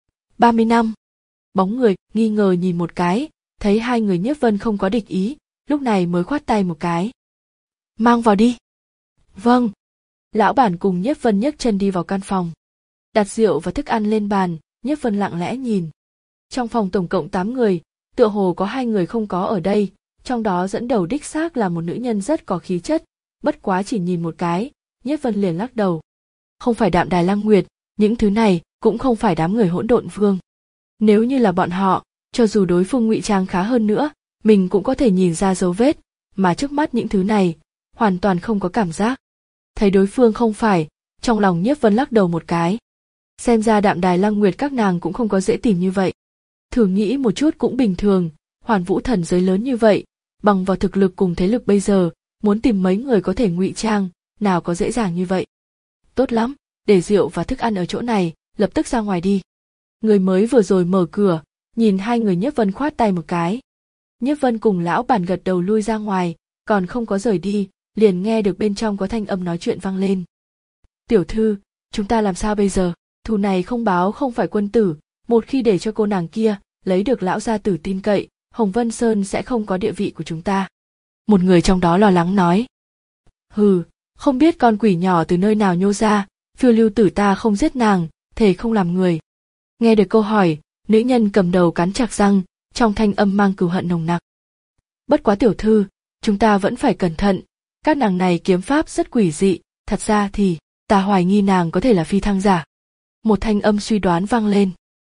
ba mươi năm. Bóng người nghi ngờ nhìn một cái, thấy hai người Nhiếp Vân không có địch ý, lúc này mới khoát tay một cái. Mang vào đi. Vâng. Lão bản cùng Nhiếp Vân nhấc chân đi vào căn phòng. Đặt rượu và thức ăn lên bàn, Nhiếp Vân lặng lẽ nhìn. Trong phòng tổng cộng tám người, tựa hồ có hai người không có ở đây, trong đó dẫn đầu đích xác là một nữ nhân rất có khí chất, bất quá chỉ nhìn một cái, Nhiếp Vân liền lắc đầu. Không phải Đạm Đài Lăng Nguyệt, những thứ này cũng không phải đám người Hỗn Độn Vương. Nếu như là bọn họ, cho dù đối phương ngụy trang khá hơn nữa, mình cũng có thể nhìn ra dấu vết, mà trước mắt những thứ này, hoàn toàn không có cảm giác. Thấy đối phương không phải, trong lòng Nhiếp Vân lắc đầu một cái. Xem ra Đạm Đài Lăng Nguyệt các nàng cũng không có dễ tìm như vậy. Thử nghĩ một chút cũng bình thường, Hoàn Vũ thần giới lớn như vậy, bằng vào thực lực cùng thế lực bây giờ, muốn tìm mấy người có thể ngụy trang, nào có dễ dàng như vậy. Tốt lắm, để rượu và thức ăn ở chỗ này, lập tức ra ngoài đi. Người mới vừa rồi mở cửa, nhìn hai người Nhiếp Vân khoát tay một cái. Nhiếp Vân cùng lão bản gật đầu lui ra ngoài, còn không có rời đi, liền nghe được bên trong có thanh âm nói chuyện vang lên. Tiểu thư, chúng ta làm sao bây giờ? Thù này không báo không phải quân tử, một khi để cho cô nàng kia lấy được lão gia tử tin cậy, Hồng Vân Sơn sẽ không có địa vị của chúng ta. Một người trong đó lo lắng nói. Hừ, không biết con quỷ nhỏ từ nơi nào nhô ra, phiêu lưu tử ta không giết nàng, thề không làm người. Nghe được câu hỏi, nữ nhân cầm đầu cắn chặt răng, trong thanh âm mang cừu hận nồng nặc. Bất quá tiểu thư, chúng ta vẫn phải cẩn thận, các nàng này kiếm pháp rất quỷ dị, thật ra thì, ta hoài nghi nàng có thể là phi thăng giả. Một thanh âm suy đoán vang lên.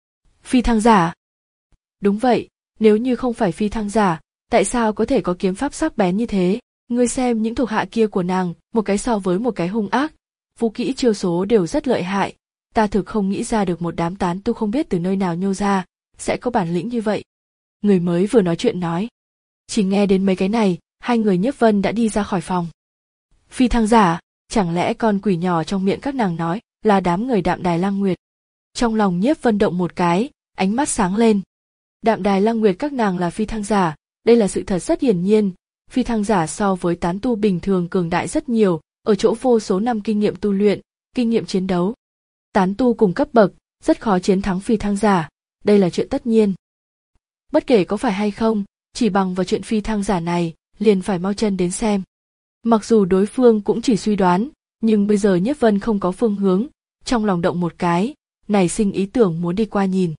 Phi thăng giả? Đúng vậy, nếu như không phải phi thăng giả, tại sao có thể có kiếm pháp sắc bén như thế? Ngươi xem những thuộc hạ kia của nàng, một cái so với một cái hung ác, vũ kỹ chiêu số đều rất lợi hại, ta thực không nghĩ ra được một đám tán tu không biết từ nơi nào nhô ra, sẽ có bản lĩnh như vậy. Người mới vừa nói chuyện nói. Chỉ nghe đến mấy cái này, hai người Nhiếp Vân đã đi ra khỏi phòng. Phi thăng giả, chẳng lẽ con quỷ nhỏ trong miệng các nàng nói là đám người Đạm Đài Lăng Nguyệt? Trong lòng Nhiếp Vân động một cái, ánh mắt sáng lên. Đạm Đài Lăng Nguyệt các nàng là phi thăng giả, đây là sự thật rất hiển nhiên. Phi thăng giả so với tán tu bình thường cường đại rất nhiều, ở chỗ vô số năm kinh nghiệm tu luyện, kinh nghiệm chiến đấu. Tán tu cùng cấp bậc, rất khó chiến thắng phi thăng giả, đây là chuyện tất nhiên. Bất kể có phải hay không, chỉ bằng vào chuyện phi thăng giả này, liền phải mau chân đến xem. Mặc dù đối phương cũng chỉ suy đoán, nhưng bây giờ Nhiếp Vân không có phương hướng, trong lòng động một cái, nảy sinh ý tưởng muốn đi qua nhìn.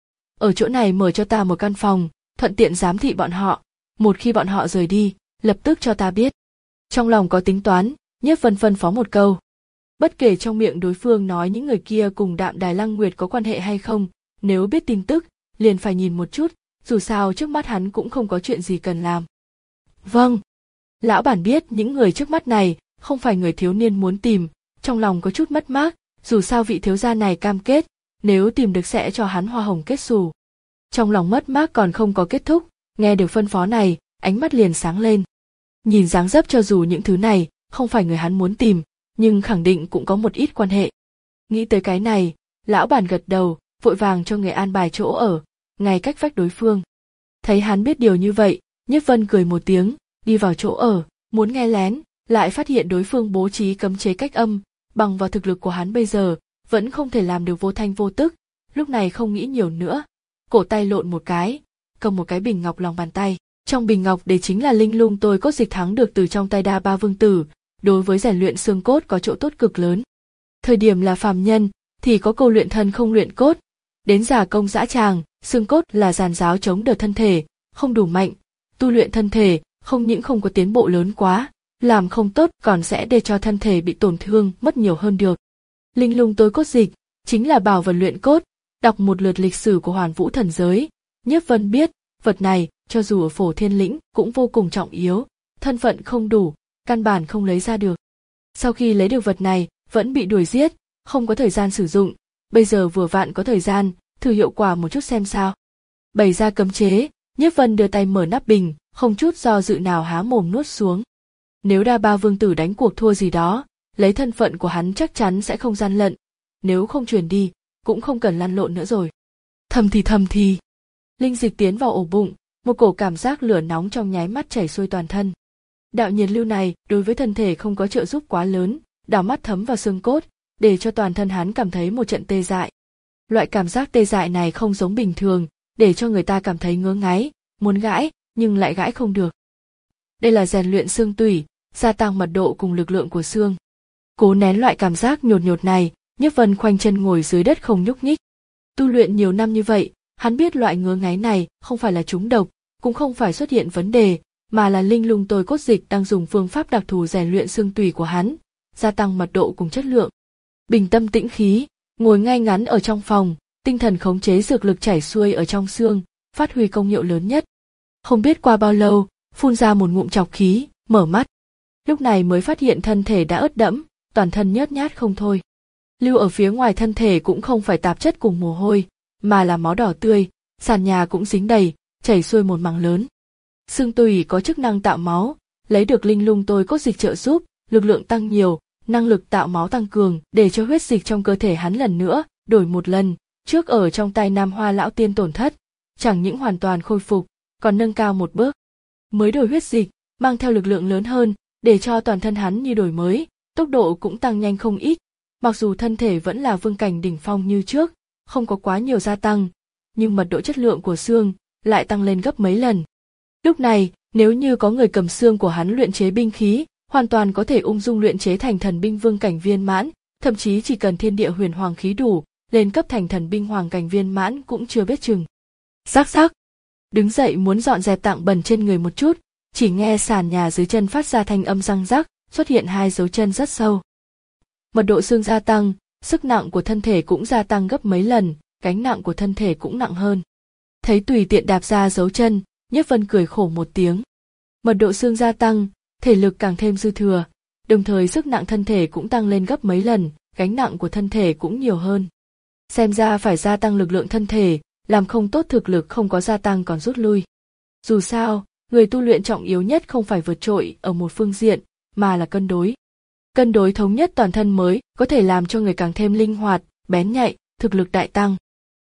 Ở chỗ này mở cho ta một căn phòng, thuận tiện giám thị bọn họ, một khi bọn họ rời đi, lập tức cho ta biết. Trong lòng có tính toán, Nhiếp Vân phân phó một câu. Bất kể trong miệng đối phương nói những người kia cùng Đạm Đài Lăng Nguyệt có quan hệ hay không, nếu biết tin tức, liền phải nhìn một chút, dù sao trước mắt hắn cũng không có chuyện gì cần làm. Vâng. Lão bản biết những người trước mắt này không phải người thiếu niên muốn tìm, trong lòng có chút mất mát, dù sao vị thiếu gia này cam kết, nếu tìm được sẽ cho hắn hoa hồng kết xù. Trong lòng mất mát còn không có kết thúc, nghe được phân phó này, ánh mắt liền sáng lên. Nhìn dáng dấp cho dù những thứ này không phải người hắn muốn tìm, nhưng khẳng định cũng có một ít quan hệ. Nghĩ tới cái này, lão bản gật đầu, vội vàng cho người an bài chỗ ở, ngay cách vách đối phương. Thấy hắn biết điều như vậy, Nhiếp Vân cười một tiếng, đi vào chỗ ở, muốn nghe lén, lại phát hiện đối phương bố trí cấm chế cách âm, bằng vào thực lực của hắn bây giờ, vẫn không thể làm được vô thanh vô tức, lúc này không nghĩ nhiều nữa, cổ tay lộn một cái, cầm một cái bình ngọc lòng bàn tay, trong bình ngọc để chính là linh lung tôi cốt dịch thắng được từ trong tay Đa Ba Vương Tử, đối với rèn luyện xương cốt có chỗ tốt cực lớn. Thời điểm là phàm nhân, thì có câu luyện thân không luyện cốt, đến già công dã tràng, xương cốt là giàn giáo chống đỡ thân thể, không đủ mạnh, tu luyện thân thể, không những không có tiến bộ lớn quá, làm không tốt còn sẽ để cho thân thể bị tổn thương mất nhiều hơn được. Linh lung tối cốt dịch, chính là bảo vật luyện cốt, đọc một lượt lịch sử của Hoàn Vũ thần giới, Nhiếp Vân biết, vật này, cho dù ở Phổ Thiên Lĩnh cũng vô cùng trọng yếu, thân phận không đủ, căn bản không lấy ra được. Sau khi lấy được vật này, vẫn bị đuổi giết, không có thời gian sử dụng, bây giờ vừa vặn có thời gian, thử hiệu quả một chút xem sao. Bày ra cấm chế, Nhiếp Vân đưa tay mở nắp bình, không chút do dự nào há mồm nuốt xuống. Nếu Đa Ba Vương Tử đánh cuộc thua gì đó, lấy thân phận của hắn chắc chắn sẽ không gian lận, nếu không truyền đi, cũng không cần lăn lộn nữa rồi. Thầm thì thầm thì, linh dịch tiến vào ổ bụng, một cổ cảm giác lửa nóng trong nháy mắt chảy xuôi toàn thân. Đạo nhiệt lưu này đối với thân thể không có trợ giúp quá lớn, đảo mắt thấm vào xương cốt, để cho toàn thân hắn cảm thấy một trận tê dại. Loại cảm giác tê dại này không giống bình thường, để cho người ta cảm thấy ngứa ngáy, muốn gãi, nhưng lại gãi không được. Đây là rèn luyện xương tủy, gia tăng mật độ cùng lực lượng của xương. Cố nén loại cảm giác nhột nhột này, Nhiếp Vân khoanh chân ngồi dưới đất không nhúc nhích. Tu luyện nhiều năm như vậy, hắn biết loại ngứa ngáy này không phải là trúng độc, cũng không phải xuất hiện vấn đề, mà là linh lung tôi cốt dịch đang dùng phương pháp đặc thù rèn luyện xương tủy của hắn, gia tăng mật độ cùng chất lượng. Bình tâm tĩnh khí, ngồi ngay ngắn ở trong phòng, tinh thần khống chế dược lực chảy xuôi ở trong xương, phát huy công hiệu lớn nhất. Không biết qua bao lâu, phun ra một ngụm trọc khí, mở mắt. Lúc này mới phát hiện thân thể đã ướt đẫm, toàn thân nhớt nhát không thôi. Lưu ở phía ngoài thân thể cũng không phải tạp chất cùng mồ hôi, mà là máu đỏ tươi, sàn nhà cũng dính đầy, chảy xuôi một mảng lớn. Xương tủy có chức năng tạo máu, lấy được linh lung tôi cốt dịch trợ giúp, lực lượng tăng nhiều, năng lực tạo máu tăng cường, để cho huyết dịch trong cơ thể hắn lần nữa đổi một lần. Trước ở trong tay Nam Hoa lão tiên tổn thất, chẳng những hoàn toàn khôi phục, còn nâng cao một bước. Mới đổi huyết dịch, mang theo lực lượng lớn hơn, để cho toàn thân hắn như đổi mới, tốc độ cũng tăng nhanh không ít. Mặc dù thân thể vẫn là vương cảnh đỉnh phong như trước, không có quá nhiều gia tăng, nhưng mật độ chất lượng của xương lại tăng lên gấp mấy lần. Lúc này, nếu như có người cầm xương của hắn luyện chế binh khí, hoàn toàn có thể ung dung luyện chế thành thần binh vương cảnh viên mãn, thậm chí chỉ cần thiên địa huyền hoàng khí đủ, lên cấp thành thần binh hoàng cảnh viên mãn cũng chưa biết chừng. Rắc rắc, đứng dậy muốn dọn dẹp tạng bẩn trên người một chút, chỉ nghe sàn nhà dưới chân phát ra thanh âm răng rắc, xuất hiện hai dấu chân rất sâu. Mật độ xương gia tăng, sức nặng của thân thể cũng gia tăng gấp mấy lần, gánh nặng của thân thể cũng nặng hơn. Thấy tùy tiện đạp ra dấu chân, Nhiếp Vân cười khổ một tiếng. Mật độ xương gia tăng, thể lực càng thêm dư thừa, đồng thời sức nặng thân thể cũng tăng lên gấp mấy lần, gánh nặng của thân thể cũng nhiều hơn. Xem ra phải gia tăng lực lượng thân thể, làm không tốt thực lực không có gia tăng còn rút lui. Dù sao, người tu luyện trọng yếu nhất không phải vượt trội ở một phương diện, mà là cân đối. Cân đối thống nhất toàn thân mới có thể làm cho người càng thêm linh hoạt, bén nhạy, thực lực đại tăng.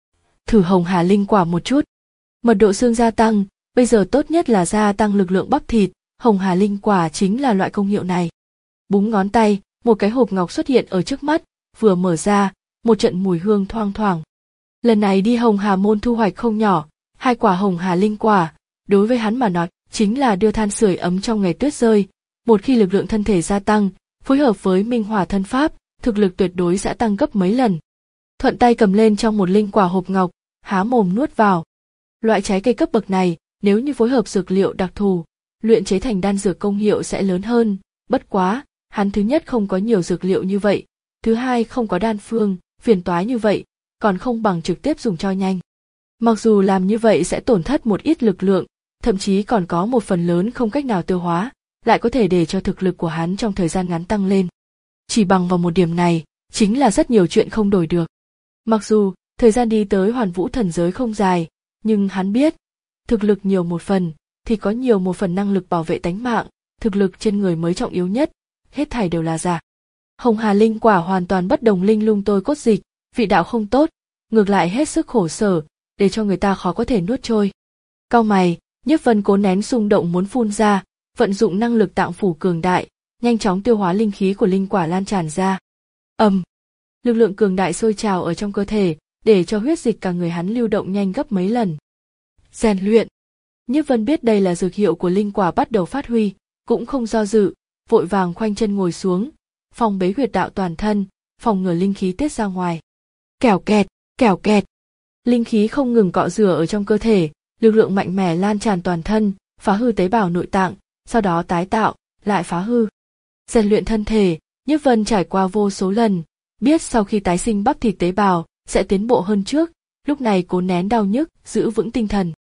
Thử Hồng Hà Linh quả một chút. Mật độ xương gia tăng, bây giờ tốt nhất là gia tăng lực lượng bắp thịt, Hồng Hà Linh quả chính là loại công hiệu này. Búng ngón tay, một cái hộp ngọc xuất hiện ở trước mắt, vừa mở ra, một trận mùi hương thoang thoảng. Lần này đi Hồng Hà môn thu hoạch không nhỏ, hai quả Hồng Hà Linh quả, đối với hắn mà nói, chính là đưa than sưởi ấm trong ngày tuyết rơi. Một khi lực lượng thân thể gia tăng, phối hợp với Minh Hỏa thân pháp, thực lực tuyệt đối sẽ tăng gấp mấy lần. Thuận tay cầm lên trong một linh quả hộp ngọc, há mồm nuốt vào. Loại trái cây cấp bậc này, nếu như phối hợp dược liệu đặc thù, luyện chế thành đan dược công hiệu sẽ lớn hơn. Bất quá, hắn thứ nhất không có nhiều dược liệu như vậy, thứ hai không có đan phương, phiền toái như vậy, còn không bằng trực tiếp dùng cho nhanh. Mặc dù làm như vậy sẽ tổn thất một ít lực lượng, thậm chí còn có một phần lớn không cách nào tiêu hóa, lại có thể để cho thực lực của hắn trong thời gian ngắn tăng lên. Chỉ bằng vào một điểm này, chính là rất nhiều chuyện không đổi được. Mặc dù, thời gian đi tới Hoàn Vũ thần giới không dài, nhưng hắn biết, thực lực nhiều một phần, thì có nhiều một phần năng lực bảo vệ tánh mạng, thực lực trên người mới trọng yếu nhất, hết thảy đều là giả. Hồng Hà Linh quả hoàn toàn bất đồng linh lung tôi cốt dịch, vị đạo không tốt, ngược lại hết sức khổ sở, để cho người ta khó có thể nuốt trôi. Cau mày, Nhiếp Vân cố nén xung động muốn phun ra, vận dụng năng lực tạng phủ cường đại, nhanh chóng tiêu hóa linh khí của linh quả lan tràn ra. Ầm, um, lực lượng cường đại sôi trào ở trong cơ thể, để cho huyết dịch cả người hắn lưu động nhanh gấp mấy lần. Rèn luyện. Nhiếp Vân biết đây là dược hiệu của linh quả bắt đầu phát huy, cũng không do dự, vội vàng khoanh chân ngồi xuống, phòng bế huyệt đạo toàn thân, phòng ngừa linh khí tiết ra ngoài. Kẻo kẹt, kẻo kẹt. Linh khí không ngừng cọ rửa ở trong cơ thể, lực lượng mạnh mẽ lan tràn toàn thân, phá hư tế bào nội tạng, sau đó tái tạo, lại phá hư. Rèn luyện thân thể, Nhiếp Vân trải qua vô số lần, biết sau khi tái sinh bắp thịt tế bào sẽ tiến bộ hơn trước, lúc này cố nén đau nhức, giữ vững tinh thần.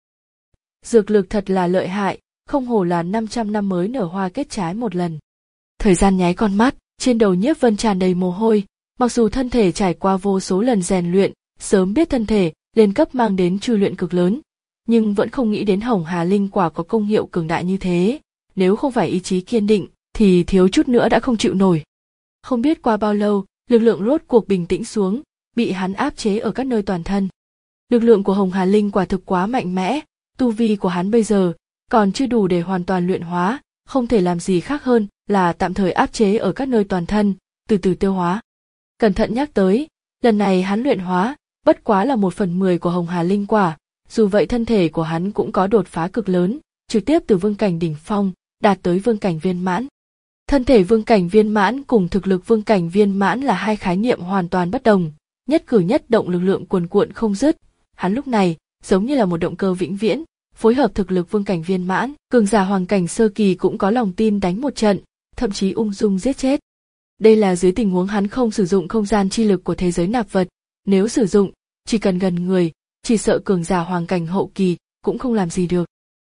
Dược lực thật là lợi hại, không hổ là năm trăm năm mới nở hoa kết trái một lần. Thời gian nháy con mắt, trên đầu Nhiếp Vân tràn đầy mồ hôi, mặc dù thân thể trải qua vô số lần rèn luyện, sớm biết thân thể lên cấp mang đến trừ luyện cực lớn, nhưng vẫn không nghĩ đến Hồng Hà Linh quả có công hiệu cường đại như thế, nếu không phải ý chí kiên định, thì thiếu chút nữa đã không chịu nổi. Không biết qua bao lâu, lực lượng rốt cuộc bình tĩnh xuống, bị hắn áp chế ở các nơi toàn thân. Lực lượng của Hồng Hà Linh quả thực quá mạnh mẽ, tu vi của hắn bây giờ còn chưa đủ để hoàn toàn luyện hóa, không thể làm gì khác hơn là tạm thời áp chế ở các nơi toàn thân, từ từ tiêu hóa. Cẩn thận nhắc tới, lần này hắn luyện hóa, bất quá là một phần mười của Hồng Hà Linh quả, dù vậy thân thể của hắn cũng có đột phá cực lớn, trực tiếp từ vương cảnh đỉnh phong, đạt tới vương cảnh viên mãn. Thân thể vương cảnh viên mãn cùng thực lực vương cảnh viên mãn là hai khái niệm hoàn toàn bất đồng, nhất cử nhất động lực lượng cuồn cuộn không dứt, hắn lúc này giống như là một động cơ vĩnh viễn, phối hợp thực lực vương cảnh viên mãn, cường giả hoàng cảnh sơ kỳ cũng có lòng tin đánh một trận, thậm chí ung dung giết chết. Đây là dưới tình huống hắn không sử dụng không gian chi lực của thế giới nạp vật, nếu sử dụng, chỉ cần gần người, chỉ sợ cường giả hoàng cảnh hậu kỳ cũng không làm gì được.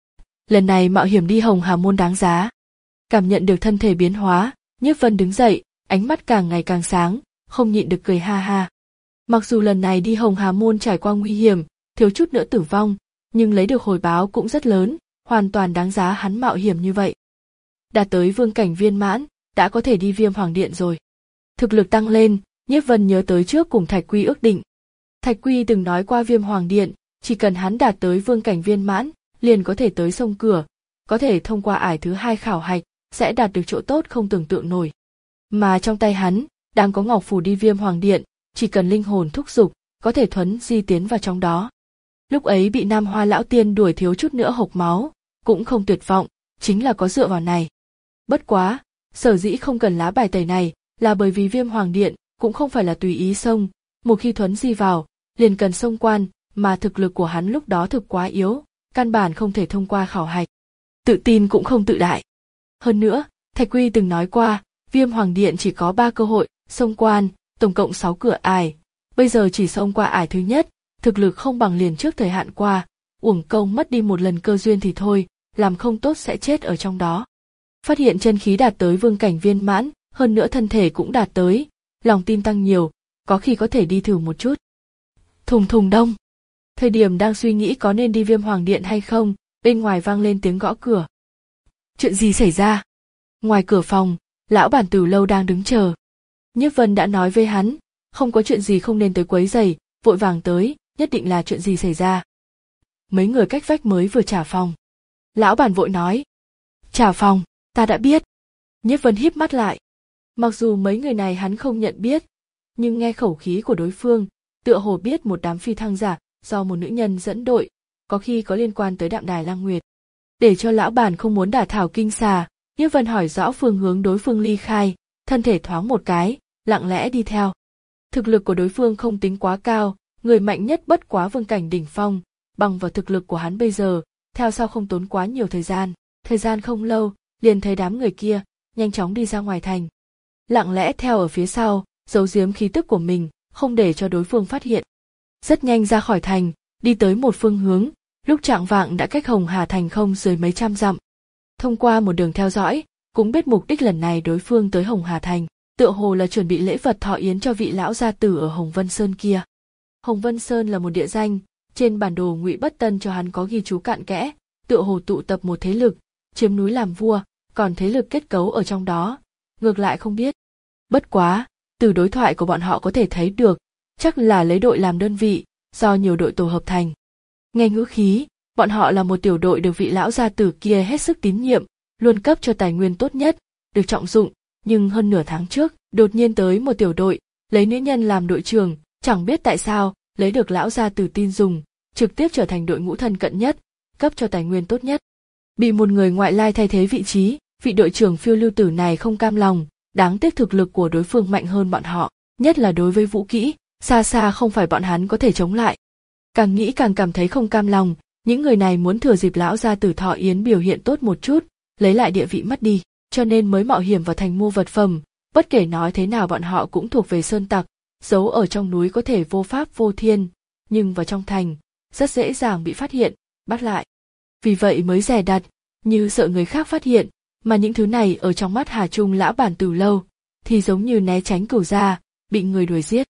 lần này mạo hiểm đi Hồng Hà Môn đáng giá. Cảm nhận được thân thể biến hóa, Nhiếp Vân đứng dậy, ánh mắt càng ngày càng sáng, không nhịn được cười ha ha. Mặc dù lần này đi Hồng Hà Môn trải qua nguy hiểm, thiếu chút nữa tử vong, nhưng lấy được hồi báo cũng rất lớn, hoàn toàn đáng giá hắn mạo hiểm như vậy. Đạt tới vương cảnh viên mãn, đã có thể đi Viêm Hoàng Điện rồi. Thực lực tăng lên, Nhiếp Vân nhớ tới trước cùng Thạch Quy ước định. Thạch Quy từng nói qua Viêm Hoàng Điện, chỉ cần hắn đạt tới vương cảnh viên mãn, liền có thể tới sông cửa, có thể thông qua ải thứ hai khảo hạch, sẽ đạt được chỗ tốt không tưởng tượng nổi. Mà trong tay hắn, đang có ngọc phù đi Viêm Hoàng Điện, chỉ cần linh hồn thúc giục, có thể thuấn di tiến vào trong đó. Lúc ấy bị Nam Hoa lão tiên đuổi thiếu chút nữa hộc máu, cũng không tuyệt vọng, chính là có dựa vào này. Bất quá, sở dĩ không cần lá bài tẩy này, là bởi vì Viêm Hoàng Điện cũng không phải là tùy ý xông, một khi thuấn di vào, liền cần xông quan, mà thực lực của hắn lúc đó thực quá yếu, căn bản không thể thông qua khảo hạch. Tự tin cũng không tự đại. Hơn nữa, Thạch Quy từng nói qua, Viêm Hoàng Điện chỉ có ba cơ hội xông quan, tổng cộng sáu cửa ải, bây giờ chỉ xông qua ải thứ nhất, thực lực không bằng liền trước thời hạn qua, uổng công mất đi một lần cơ duyên thì thôi, làm không tốt sẽ chết ở trong đó. Phát hiện chân khí đạt tới vương cảnh viên mãn, hơn nữa thân thể cũng đạt tới, lòng tin tăng nhiều, có khi có thể đi thử một chút. Thùng thùng đông. Thời điểm đang suy nghĩ có nên đi Viêm Hoàng Điện hay không, bên ngoài vang lên tiếng gõ cửa. Chuyện gì xảy ra? Ngoài cửa phòng, lão bản Từ Lâu đang đứng chờ. Nhiếp Vân đã nói với hắn, không có chuyện gì không nên tới quấy rầy, vội vàng tới, nhất định là chuyện gì xảy ra. Mấy người cách vách mới vừa trả phòng. Lão bản vội nói, trả phòng, ta đã biết. Nhiếp Vân híp mắt lại. Mặc dù mấy người này hắn không nhận biết, nhưng nghe khẩu khí của đối phương, tựa hồ biết một đám phi thăng giả do một nữ nhân dẫn đội, có khi có liên quan tới Đạm Đài Lang Nguyệt. Để cho lão bản không muốn đả thảo kinh xà, Nhiếp Vân hỏi rõ phương hướng đối phương ly khai, thân thể thoáng một cái, lặng lẽ đi theo. Thực lực của đối phương không tính quá cao, người mạnh nhất bất quá vương cảnh đỉnh phong, bằng vào thực lực của hắn bây giờ, theo sau không tốn quá nhiều thời gian, thời gian không lâu, liền thấy đám người kia, nhanh chóng đi ra ngoài thành. Lặng lẽ theo ở phía sau, giấu giếm khí tức của mình, không để cho đối phương phát hiện. Rất nhanh ra khỏi thành, đi tới một phương hướng, lúc chạng vạng đã cách Hồng Hà Thành không dưới mấy trăm dặm. Thông qua một đường theo dõi, cũng biết mục đích lần này đối phương tới Hồng Hà Thành, tựa hồ là chuẩn bị lễ vật thọ yến cho vị lão gia tử ở Hồng Vân Sơn kia. Hồng Vân Sơn là một địa danh, trên bản đồ Ngụy Bất Tân cho hắn có ghi chú cặn kẽ, tựa hồ tụ tập một thế lực, chiếm núi làm vua, còn thế lực kết cấu ở trong đó, ngược lại không biết. Bất quá, từ đối thoại của bọn họ có thể thấy được, chắc là lấy đội làm đơn vị, do nhiều đội tổ hợp thành. Nghe ngữ khí, bọn họ là một tiểu đội được vị lão gia tử kia hết sức tín nhiệm, luôn cấp cho tài nguyên tốt nhất, được trọng dụng, nhưng hơn nửa tháng trước, đột nhiên tới một tiểu đội, lấy nữ nhân làm đội trưởng, chẳng biết tại sao, lấy được lão gia tử tin dùng, trực tiếp trở thành đội ngũ thân cận nhất, cấp cho tài nguyên tốt nhất. Bị một người ngoại lai thay thế vị trí, vị đội trưởng phiêu lưu tử này không cam lòng, đáng tiếc thực lực của đối phương mạnh hơn bọn họ, nhất là đối với vũ kỹ, xa xa không phải bọn hắn có thể chống lại. Càng nghĩ càng cảm thấy không cam lòng, những người này muốn thừa dịp lão gia tử thọ yến biểu hiện tốt một chút, lấy lại địa vị mất đi, cho nên mới mạo hiểm vào thành mua vật phẩm, bất kể nói thế nào bọn họ cũng thuộc về sơn tặc, giấu ở trong núi có thể vô pháp vô thiên, nhưng vào trong thành, rất dễ dàng bị phát hiện, bắt lại. Vì vậy mới dè đặt, như sợ người khác phát hiện, mà những thứ này ở trong mắt Hà Trung lão bản Từ Lâu, thì giống như né tránh cửu gia, bị người đuổi giết.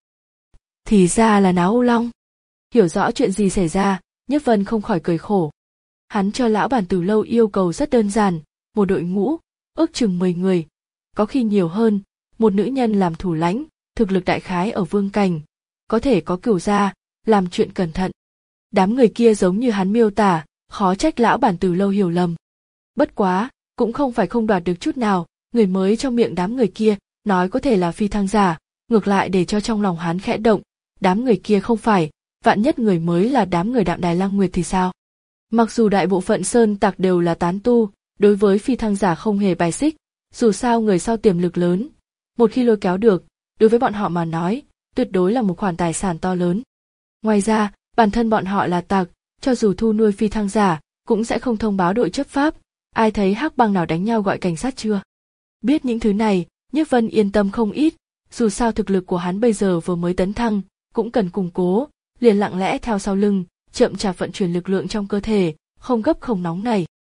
Thì ra là Náo Âu Long. Hiểu rõ chuyện gì xảy ra, Nhiếp Vân không khỏi cười khổ. Hắn cho lão bản Từ Lâu yêu cầu rất đơn giản, một đội ngũ, ước chừng mười người, có khi nhiều hơn, một nữ nhân làm thủ lãnh, thực lực đại khái ở vương cảnh, có thể có cửu gia, làm chuyện cẩn thận. Đám người kia giống như hắn miêu tả, khó trách lão bản Từ Lâu hiểu lầm. Bất quá, cũng không phải không đoạt được chút nào, người mới trong miệng đám người kia, nói có thể là phi thăng giả, ngược lại để cho trong lòng hắn khẽ động, đám người kia không phải, vạn nhất người mới là đám người Đạm Đài Lang Nguyệt thì sao? Mặc dù đại bộ phận sơn tặc đều là tán tu, đối với phi thăng giả không hề bài xích, dù sao người sau tiềm lực lớn, một khi lôi kéo được, đối với bọn họ mà nói, tuyệt đối là một khoản tài sản to lớn. Ngoài ra, bản thân bọn họ là tặc, cho dù thu nuôi phi thăng giả, cũng sẽ không thông báo đội chấp pháp, ai thấy hắc bang nào đánh nhau gọi cảnh sát chưa? Biết những thứ này, Nhiếp Vân yên tâm không ít, dù sao thực lực của hắn bây giờ vừa mới tấn thăng, cũng cần củng cố, liền lặng lẽ theo sau lưng, chậm chạp vận chuyển lực lượng trong cơ thể, không gấp không nóng này.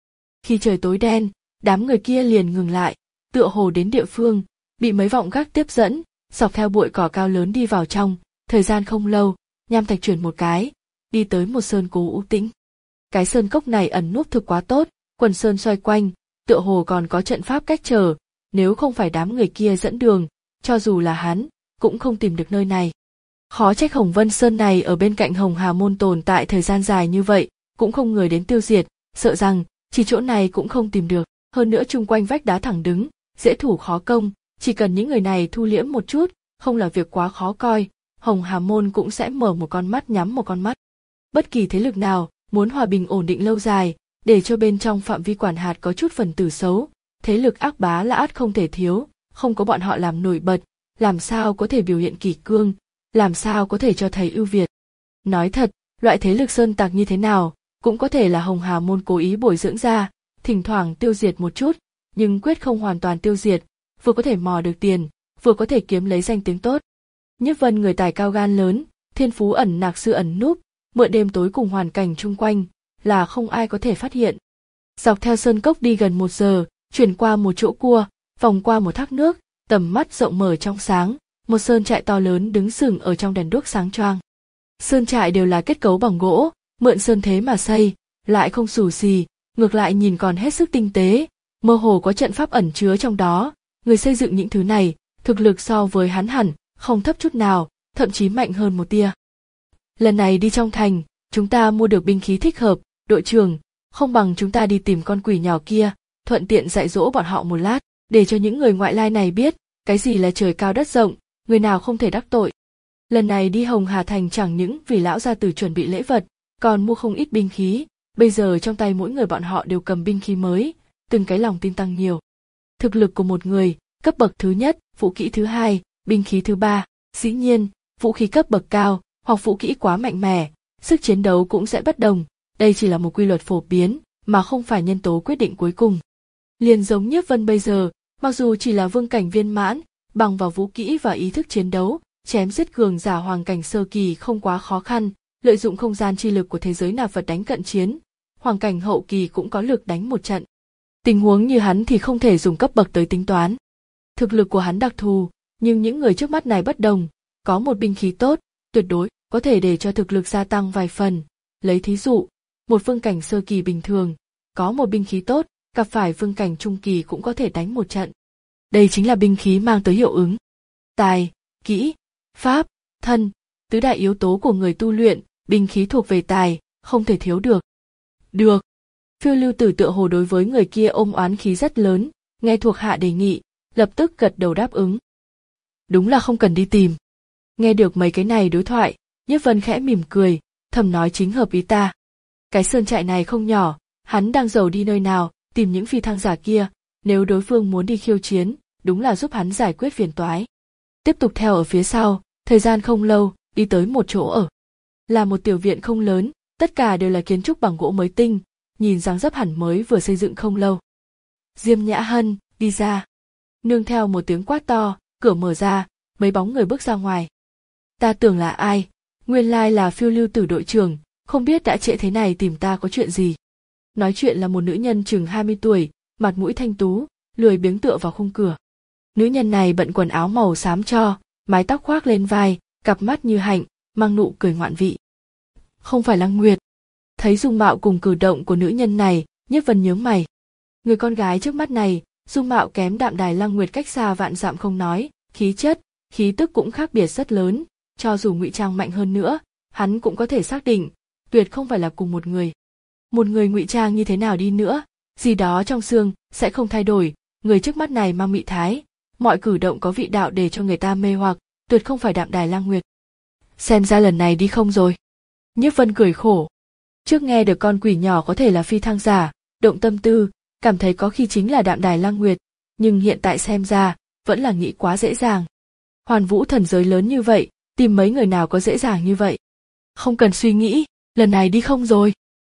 Khi trời tối đen, đám người kia liền ngừng lại, tựa hồ đến địa phương, bị mấy vọng gác tiếp dẫn, dọc theo bụi cỏ cao lớn đi vào trong. Thời gian không lâu, Nham Thạch chuyển một cái, đi tới một sơn cố u tĩnh. Cái sơn cốc này ẩn núp thực quá tốt, quần sơn xoay quanh, tựa hồ còn có trận pháp cách trở, nếu không phải đám người kia dẫn đường, cho dù là hắn, cũng không tìm được nơi này. Khó trách Hồng Vân Sơn này ở bên cạnh Hồng Hà Môn tồn tại thời gian dài như vậy, cũng không người đến tiêu diệt, sợ rằng chỉ chỗ này cũng không tìm được. Hơn nữa chung quanh vách đá thẳng đứng, dễ thủ khó công, chỉ cần những người này thu liễm một chút, không là việc quá khó coi, Hồng Hà Môn cũng sẽ mở một con mắt nhắm một con mắt. Bất kỳ thế lực nào muốn hòa bình ổn định lâu dài, để cho bên trong phạm vi quản hạt có chút phần tử xấu, thế lực ác bá là ắt không thể thiếu, không có bọn họ làm nổi bật, làm sao có thể biểu hiện kỷ cương, làm sao có thể cho thấy ưu việt. Nói thật, loại thế lực sơn tặc như thế nào, cũng có thể là Hồng Hà Môn cố ý bồi dưỡng ra, thỉnh thoảng tiêu diệt một chút, nhưng quyết không hoàn toàn tiêu diệt, vừa có thể mò được tiền, vừa có thể kiếm lấy danh tiếng tốt. Nhiếp Vân người tài cao gan lớn, thiên phú ẩn nặc sư ẩn núp, mượn đêm tối cùng hoàn cảnh chung quanh, là không ai có thể phát hiện. Dọc theo sơn cốc đi gần một giờ, chuyển qua một chỗ cua, vòng qua một thác nước, tầm mắt rộng mở trong sáng, một sơn trại to lớn đứng sừng ở trong đèn đuốc sáng choang. Sơn trại đều là kết cấu bằng gỗ, mượn sơn thế mà xây, lại không xù xì, ngược lại nhìn còn hết sức tinh tế, mơ hồ có trận pháp ẩn chứa trong đó. Người xây dựng những thứ này, thực lực so với hắn hẳn không thấp chút nào, thậm chí mạnh hơn một tia. Lần này đi trong thành, chúng ta mua được binh khí thích hợp, đội trưởng, không bằng chúng ta đi tìm con quỷ nhỏ kia, thuận tiện dạy dỗ bọn họ một lát, để cho những người ngoại lai này biết, cái gì là trời cao đất rộng, người nào không thể đắc tội. Lần này đi Hồng Hà Thành chẳng những vì lão gia tử chuẩn bị lễ vật, còn mua không ít binh khí, bây giờ trong tay mỗi người bọn họ đều cầm binh khí mới, từng cái lòng tin tăng nhiều. Thực lực của một người, cấp bậc thứ nhất, vũ kỹ thứ hai, binh khí thứ ba, dĩ nhiên, vũ khí cấp bậc cao, hoặc vũ kỹ quá mạnh mẽ, sức chiến đấu cũng sẽ bất đồng, đây chỉ là một quy luật phổ biến, mà không phải nhân tố quyết định cuối cùng. Liền giống Nhiếp Vân bây giờ, mặc dù chỉ là vương cảnh viên mãn, bằng vào vũ kỹ và ý thức chiến đấu, chém giết cường giả hoàng cảnh sơ kỳ không quá khó khăn, lợi dụng không gian chi lực của thế giới nạp vật đánh cận chiến, hoàng cảnh hậu kỳ cũng có lực đánh một trận. Tình huống như hắn thì không thể dùng cấp bậc tới tính toán. Thực lực của hắn đặc thù, nhưng những người trước mắt này bất đồng, có một binh khí tốt, tuyệt đối có thể để cho thực lực gia tăng vài phần. Lấy thí dụ, một vương cảnh sơ kỳ bình thường, có một binh khí tốt, gặp phải vương cảnh trung kỳ cũng có thể đánh một trận. Đây chính là binh khí mang tới hiệu ứng. Tài, kỹ, pháp, thân, tứ đại yếu tố của người tu luyện, binh khí thuộc về tài, không thể thiếu được. Được. Phiêu Lưu Tử tựa hồ đối với người kia ôm oán khí rất lớn, nghe thuộc hạ đề nghị, lập tức gật đầu đáp ứng. Đúng là không cần đi tìm. Nghe được mấy cái này đối thoại, Nhiếp Vân khẽ mỉm cười, thầm nói chính hợp ý ta. Cái sơn trại này không nhỏ, hắn đang giàu đi nơi nào, tìm những phi thăng giả kia, nếu đối phương muốn đi khiêu chiến, đúng là giúp hắn giải quyết phiền toái. Tiếp tục theo ở phía sau, thời gian không lâu, đi tới một chỗ ở. Là một tiểu viện không lớn, tất cả đều là kiến trúc bằng gỗ mới tinh, nhìn dáng dấp hẳn mới vừa xây dựng không lâu. Diêm Nhã Hân đi ra, nương theo một tiếng quát to, cửa mở ra, mấy bóng người bước ra ngoài. Ta tưởng là ai, nguyên lai là Phiêu Lưu Tử đội trưởng, không biết đã trễ thế này tìm ta có chuyện gì. Nói chuyện là một nữ nhân chừng hai mươi tuổi, mặt mũi thanh tú, lười biếng tựa vào khung cửa. Nữ nhân này bận quần áo màu xám cho, mái tóc khoác lên vai, cặp mắt như hạnh, mang nụ cười ngoạn vị. Không phải Lăng Nguyệt. Thấy dung mạo cùng cử động của nữ nhân này, Nhiếp Vân nhướng mày. Người con gái trước mắt này, dung mạo kém Đạm Đài Lăng Nguyệt cách xa vạn dặm không nói, khí chất, khí tức cũng khác biệt rất lớn, cho dù ngụy trang mạnh hơn nữa, hắn cũng có thể xác định, tuyệt không phải là cùng một người. Một người ngụy trang như thế nào đi nữa, gì đó trong xương sẽ không thay đổi, người trước mắt này mang mị thái, mọi cử động có vị đạo để cho người ta mê hoặc, tuyệt không phải Đạm Đài Lăng Nguyệt. Xem ra lần này đi không rồi. Nhiếp Vân cười khổ. Trước nghe được con quỷ nhỏ có thể là phi thăng giả, động tâm tư, cảm thấy có khi chính là Đạm Đài Lăng Nguyệt, nhưng hiện tại xem ra, vẫn là nghĩ quá dễ dàng. Hoàn Vũ thần giới lớn như vậy, tìm mấy người nào có dễ dàng như vậy. Không cần suy nghĩ, lần này đi không rồi.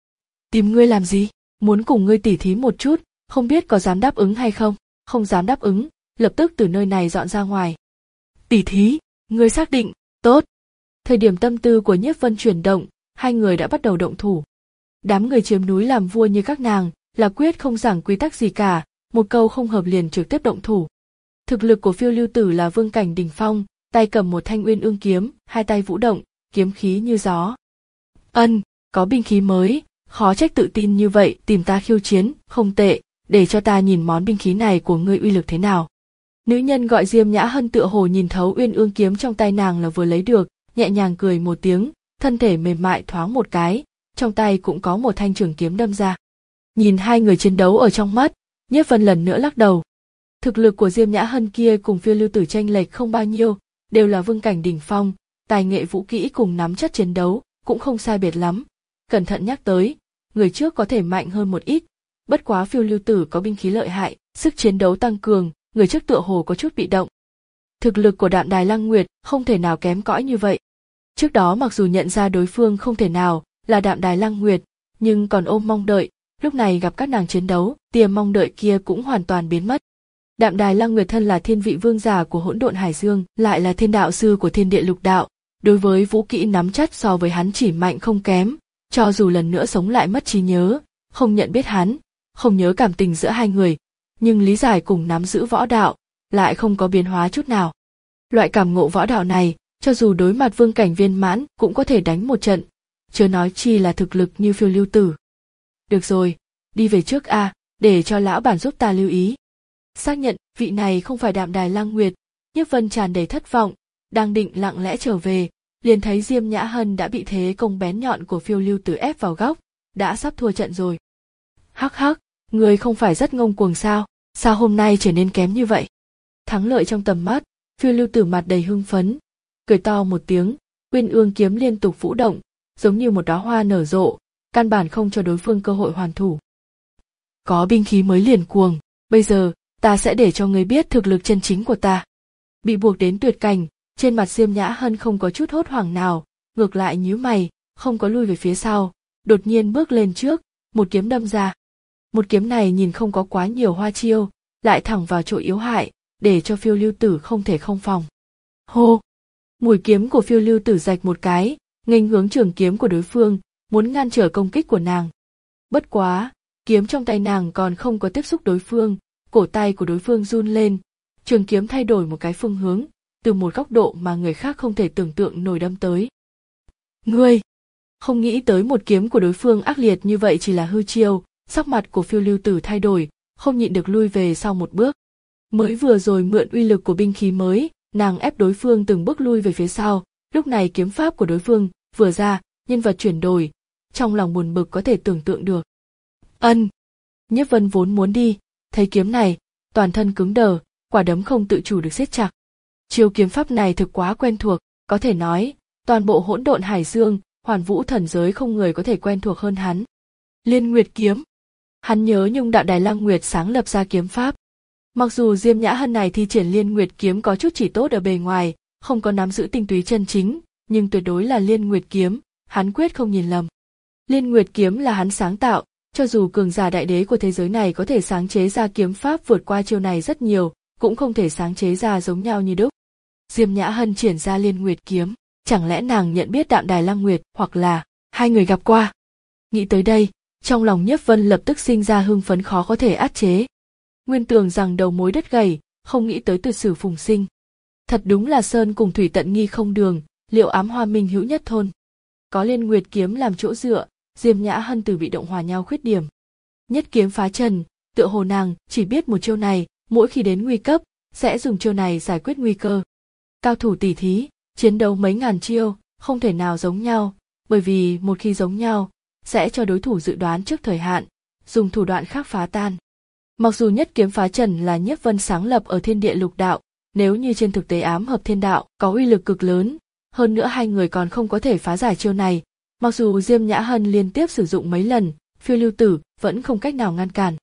Tìm ngươi làm gì? Muốn cùng ngươi tỉ thí một chút, không biết có dám đáp ứng hay không? Không dám đáp ứng, lập tức từ nơi này dọn ra ngoài. Tỉ thí, ngươi xác định, tốt. Thời điểm tâm tư của Nhiếp Vân chuyển động, hai người đã bắt đầu động thủ. Đám người chiếm núi làm vua như các nàng, là quyết không giảng quy tắc gì cả, một câu không hợp liền trực tiếp động thủ. Thực lực của Phiêu Lưu Tử là vương cảnh đỉnh phong, tay cầm một thanh Uyên Ương kiếm, hai tay vũ động, kiếm khí như gió. Ân, có binh khí mới, khó trách tự tin như vậy tìm ta khiêu chiến, không tệ, để cho ta nhìn món binh khí này của ngươi uy lực thế nào. Nữ nhân gọi Diêm Nhã Hân tựa hồ nhìn thấu Uyên Ương kiếm trong tay nàng là vừa lấy được, nhẹ nhàng cười một tiếng, thân thể mềm mại thoáng một cái, trong tay cũng có một thanh trường kiếm đâm ra. Nhìn hai người chiến đấu ở trong mắt, Nhiếp Vân lần nữa lắc đầu. Thực lực của Diêm Nhã Hân kia cùng Phiêu Lưu Tử chênh lệch không bao nhiêu, đều là vương cảnh đỉnh phong, tài nghệ vũ kỹ cùng nắm chắc chiến đấu cũng không sai biệt lắm. Cẩn thận nhắc tới, người trước có thể mạnh hơn một ít, bất quá Phiêu Lưu Tử có binh khí lợi hại, sức chiến đấu tăng cường, người trước tựa hồ có chút bị động. Thực lực của Đạm Đài Lăng Nguyệt không thể nào kém cỏi như vậy. Trước đó mặc dù nhận ra đối phương không thể nào là Đạm Đài Lăng Nguyệt, nhưng còn ôm mong đợi, lúc này gặp các nàng chiến đấu, tiềm mong đợi kia cũng hoàn toàn biến mất. Đạm Đài Lăng Nguyệt thân là thiên vị vương giả của Hỗn Độn Hải Dương, lại là thiên đạo sư của Thiên Địa Lục Đạo, đối với vũ kỹ nắm chắc so với hắn chỉ mạnh không kém, cho dù lần nữa sống lại mất trí nhớ, không nhận biết hắn, không nhớ cảm tình giữa hai người, nhưng lý giải cùng nắm giữ võ đạo, lại không có biến hóa chút nào. Loại cảm ngộ võ đạo này, cho dù đối mặt vương cảnh viên mãn cũng có thể đánh một trận, chớ nói chi là thực lực như Phiêu Lưu Tử. Được rồi, đi về trước a, à, để cho lão bản giúp ta lưu ý. Xác nhận vị này không phải Đạm Đài Lăng Nguyệt, Nhiếp Vân tràn đầy thất vọng, đang định lặng lẽ trở về, liền thấy Diêm Nhã Hân đã bị thế công bén nhọn của Phiêu Lưu Tử ép vào góc, đã sắp thua trận rồi. Hắc hắc, người không phải rất ngông cuồng sao, sao hôm nay trở nên kém như vậy? Thắng lợi trong tầm mắt, Phiêu Lưu Tử mặt đầy hưng phấn, cười to một tiếng, Uyên Ương kiếm liên tục vũ động, giống như một đóa hoa nở rộ, căn bản không cho đối phương cơ hội hoàn thủ. Có binh khí mới liền cuồng, bây giờ, ta sẽ để cho ngươi biết thực lực chân chính của ta. Bị buộc đến tuyệt cảnh, trên mặt Diêm Nhã Hân không có chút hốt hoảng nào, ngược lại nhíu mày, không có lui về phía sau, đột nhiên bước lên trước, một kiếm đâm ra. Một kiếm này nhìn không có quá nhiều hoa chiêu, lại thẳng vào chỗ yếu hại, để cho Phiêu Lưu Tử không thể không phòng. Hô! Mũi kiếm của Phiêu Lưu Tử rạch một cái, nghênh hướng trường kiếm của đối phương, muốn ngăn trở công kích của nàng. Bất quá, kiếm trong tay nàng còn không có tiếp xúc đối phương, cổ tay của đối phương run lên, trường kiếm thay đổi một cái phương hướng, từ một góc độ mà người khác không thể tưởng tượng nổi đâm tới. Ngươi! Không nghĩ tới một kiếm của đối phương ác liệt như vậy chỉ là hư chiêu, sắc mặt của Phiêu Lưu Tử thay đổi, không nhịn được lui về sau một bước. Mới vừa rồi mượn uy lực của binh khí mới, nàng ép đối phương từng bước lui về phía sau, lúc này kiếm pháp của đối phương vừa ra, nhân vật chuyển đổi, trong lòng buồn bực có thể tưởng tượng được. Ân! Nhiếp Vân vốn muốn đi, thấy kiếm này, toàn thân cứng đờ, quả đấm không tự chủ được siết chặt. Chiêu kiếm pháp này thực quá quen thuộc, có thể nói, toàn bộ Hỗn Độn Hải Dương, Hoàn Vũ thần giới không người có thể quen thuộc hơn hắn. Liên Nguyệt kiếm. Hắn nhớ nhung Đạm Đài Lăng Nguyệt sáng lập ra kiếm pháp. Mặc dù Diêm Nhã Hân này thi triển Liên Nguyệt kiếm có chút chỉ tốt ở bề ngoài, không có nắm giữ tinh túy chân chính, nhưng tuyệt đối là Liên Nguyệt kiếm, hắn quyết không nhìn lầm. Liên Nguyệt kiếm là hắn sáng tạo, cho dù cường giả đại đế của thế giới này có thể sáng chế ra kiếm pháp vượt qua chiêu này rất nhiều, cũng không thể sáng chế ra giống nhau như đúc. Diêm Nhã Hân triển ra Liên Nguyệt kiếm, chẳng lẽ nàng nhận biết Đạm Đài Lăng Nguyệt, hoặc là hai người gặp qua? Nghĩ tới đây, trong lòng Nhiếp Vân lập tức sinh ra hưng phấn khó có thể át chế. Nguyên tưởng rằng đầu mối đất gầy, không nghĩ tới từ sử phùng sinh. Thật đúng là sơn cùng thủy tận nghi không đường, liệu ám hoa minh hữu nhất thôn. Có Liên Nguyệt kiếm làm chỗ dựa, Diêm Nhã Hân từ bị động hòa nhau khuyết điểm. Nhất kiếm phá trần, tựa hồ nàng chỉ biết một chiêu này, mỗi khi đến nguy cấp, sẽ dùng chiêu này giải quyết nguy cơ. Cao thủ tỉ thí, chiến đấu mấy ngàn chiêu, không thể nào giống nhau, bởi vì một khi giống nhau, sẽ cho đối thủ dự đoán trước thời hạn, dùng thủ đoạn khác phá tan. Mặc dù nhất kiếm phá trần là Nhiếp Vân sáng lập ở Thiên Địa Lục Đạo, nếu như trên thực tế ám hợp thiên đạo có uy lực cực lớn, hơn nữa hai người còn không có thể phá giải chiêu này, mặc dù Diêm Nhã Hân liên tiếp sử dụng mấy lần, Phiêu Lưu Tử vẫn không cách nào ngăn cản.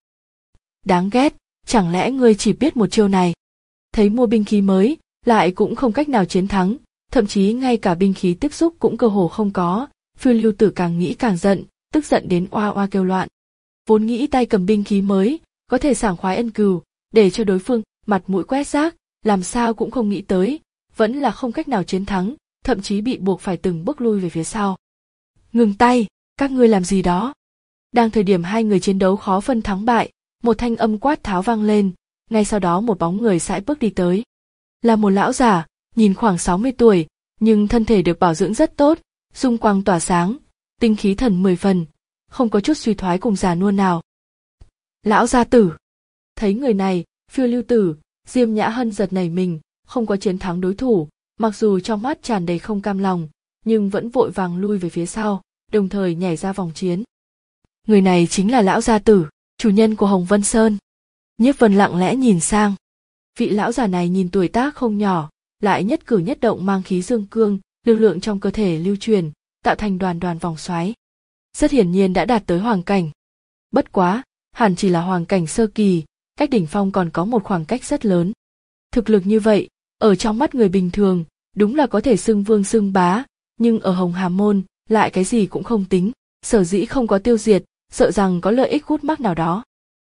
Đáng ghét, chẳng lẽ ngươi chỉ biết một chiêu này? Thấy mua binh khí mới, lại cũng không cách nào chiến thắng, thậm chí ngay cả binh khí tiếp xúc cũng cơ hồ không có, Phiêu Lưu Tử càng nghĩ càng giận, tức giận đến oa oa kêu loạn. Vốn nghĩ tay cầm binh khí mới, có thể sảng khoái ân cừu, để cho đối phương mặt mũi quét rác, làm sao cũng không nghĩ tới, vẫn là không cách nào chiến thắng, thậm chí bị buộc phải từng bước lui về phía sau. Ngừng tay, các ngươi làm gì đó? Đang thời điểm hai người chiến đấu khó phân thắng bại, một thanh âm quát tháo vang lên, ngay sau đó một bóng người sải bước đi tới. Là một lão giả, nhìn khoảng sáu mươi tuổi, nhưng thân thể được bảo dưỡng rất tốt, dung quang tỏa sáng, tinh khí thần mười phần, không có chút suy thoái cùng già nua nào. Lão gia tử. Thấy người này, Phiêu Lưu Tử, Diêm Nhã Hân giật nảy mình, không có chiến thắng đối thủ, mặc dù trong mắt tràn đầy không cam lòng, nhưng vẫn vội vàng lui về phía sau, đồng thời nhảy ra vòng chiến. Người này chính là lão gia tử, chủ nhân của Hồng Vân Sơn. Nhiếp Vân lặng lẽ nhìn sang. Vị lão già này nhìn tuổi tác không nhỏ, lại nhất cử nhất động mang khí dương cương, lực lượng trong cơ thể lưu truyền, tạo thành đoàn đoàn vòng xoáy. Rất hiển nhiên đã đạt tới hoàng cảnh. Bất quá, hẳn chỉ là hoàng cảnh sơ kỳ, cách đỉnh phong còn có một khoảng cách rất lớn. Thực lực như vậy, ở trong mắt người bình thường, đúng là có thể xưng vương xưng bá, nhưng ở Hồng Hà Môn, lại cái gì cũng không tính, sở dĩ không có tiêu diệt, sợ rằng có lợi ích hút mắc nào đó.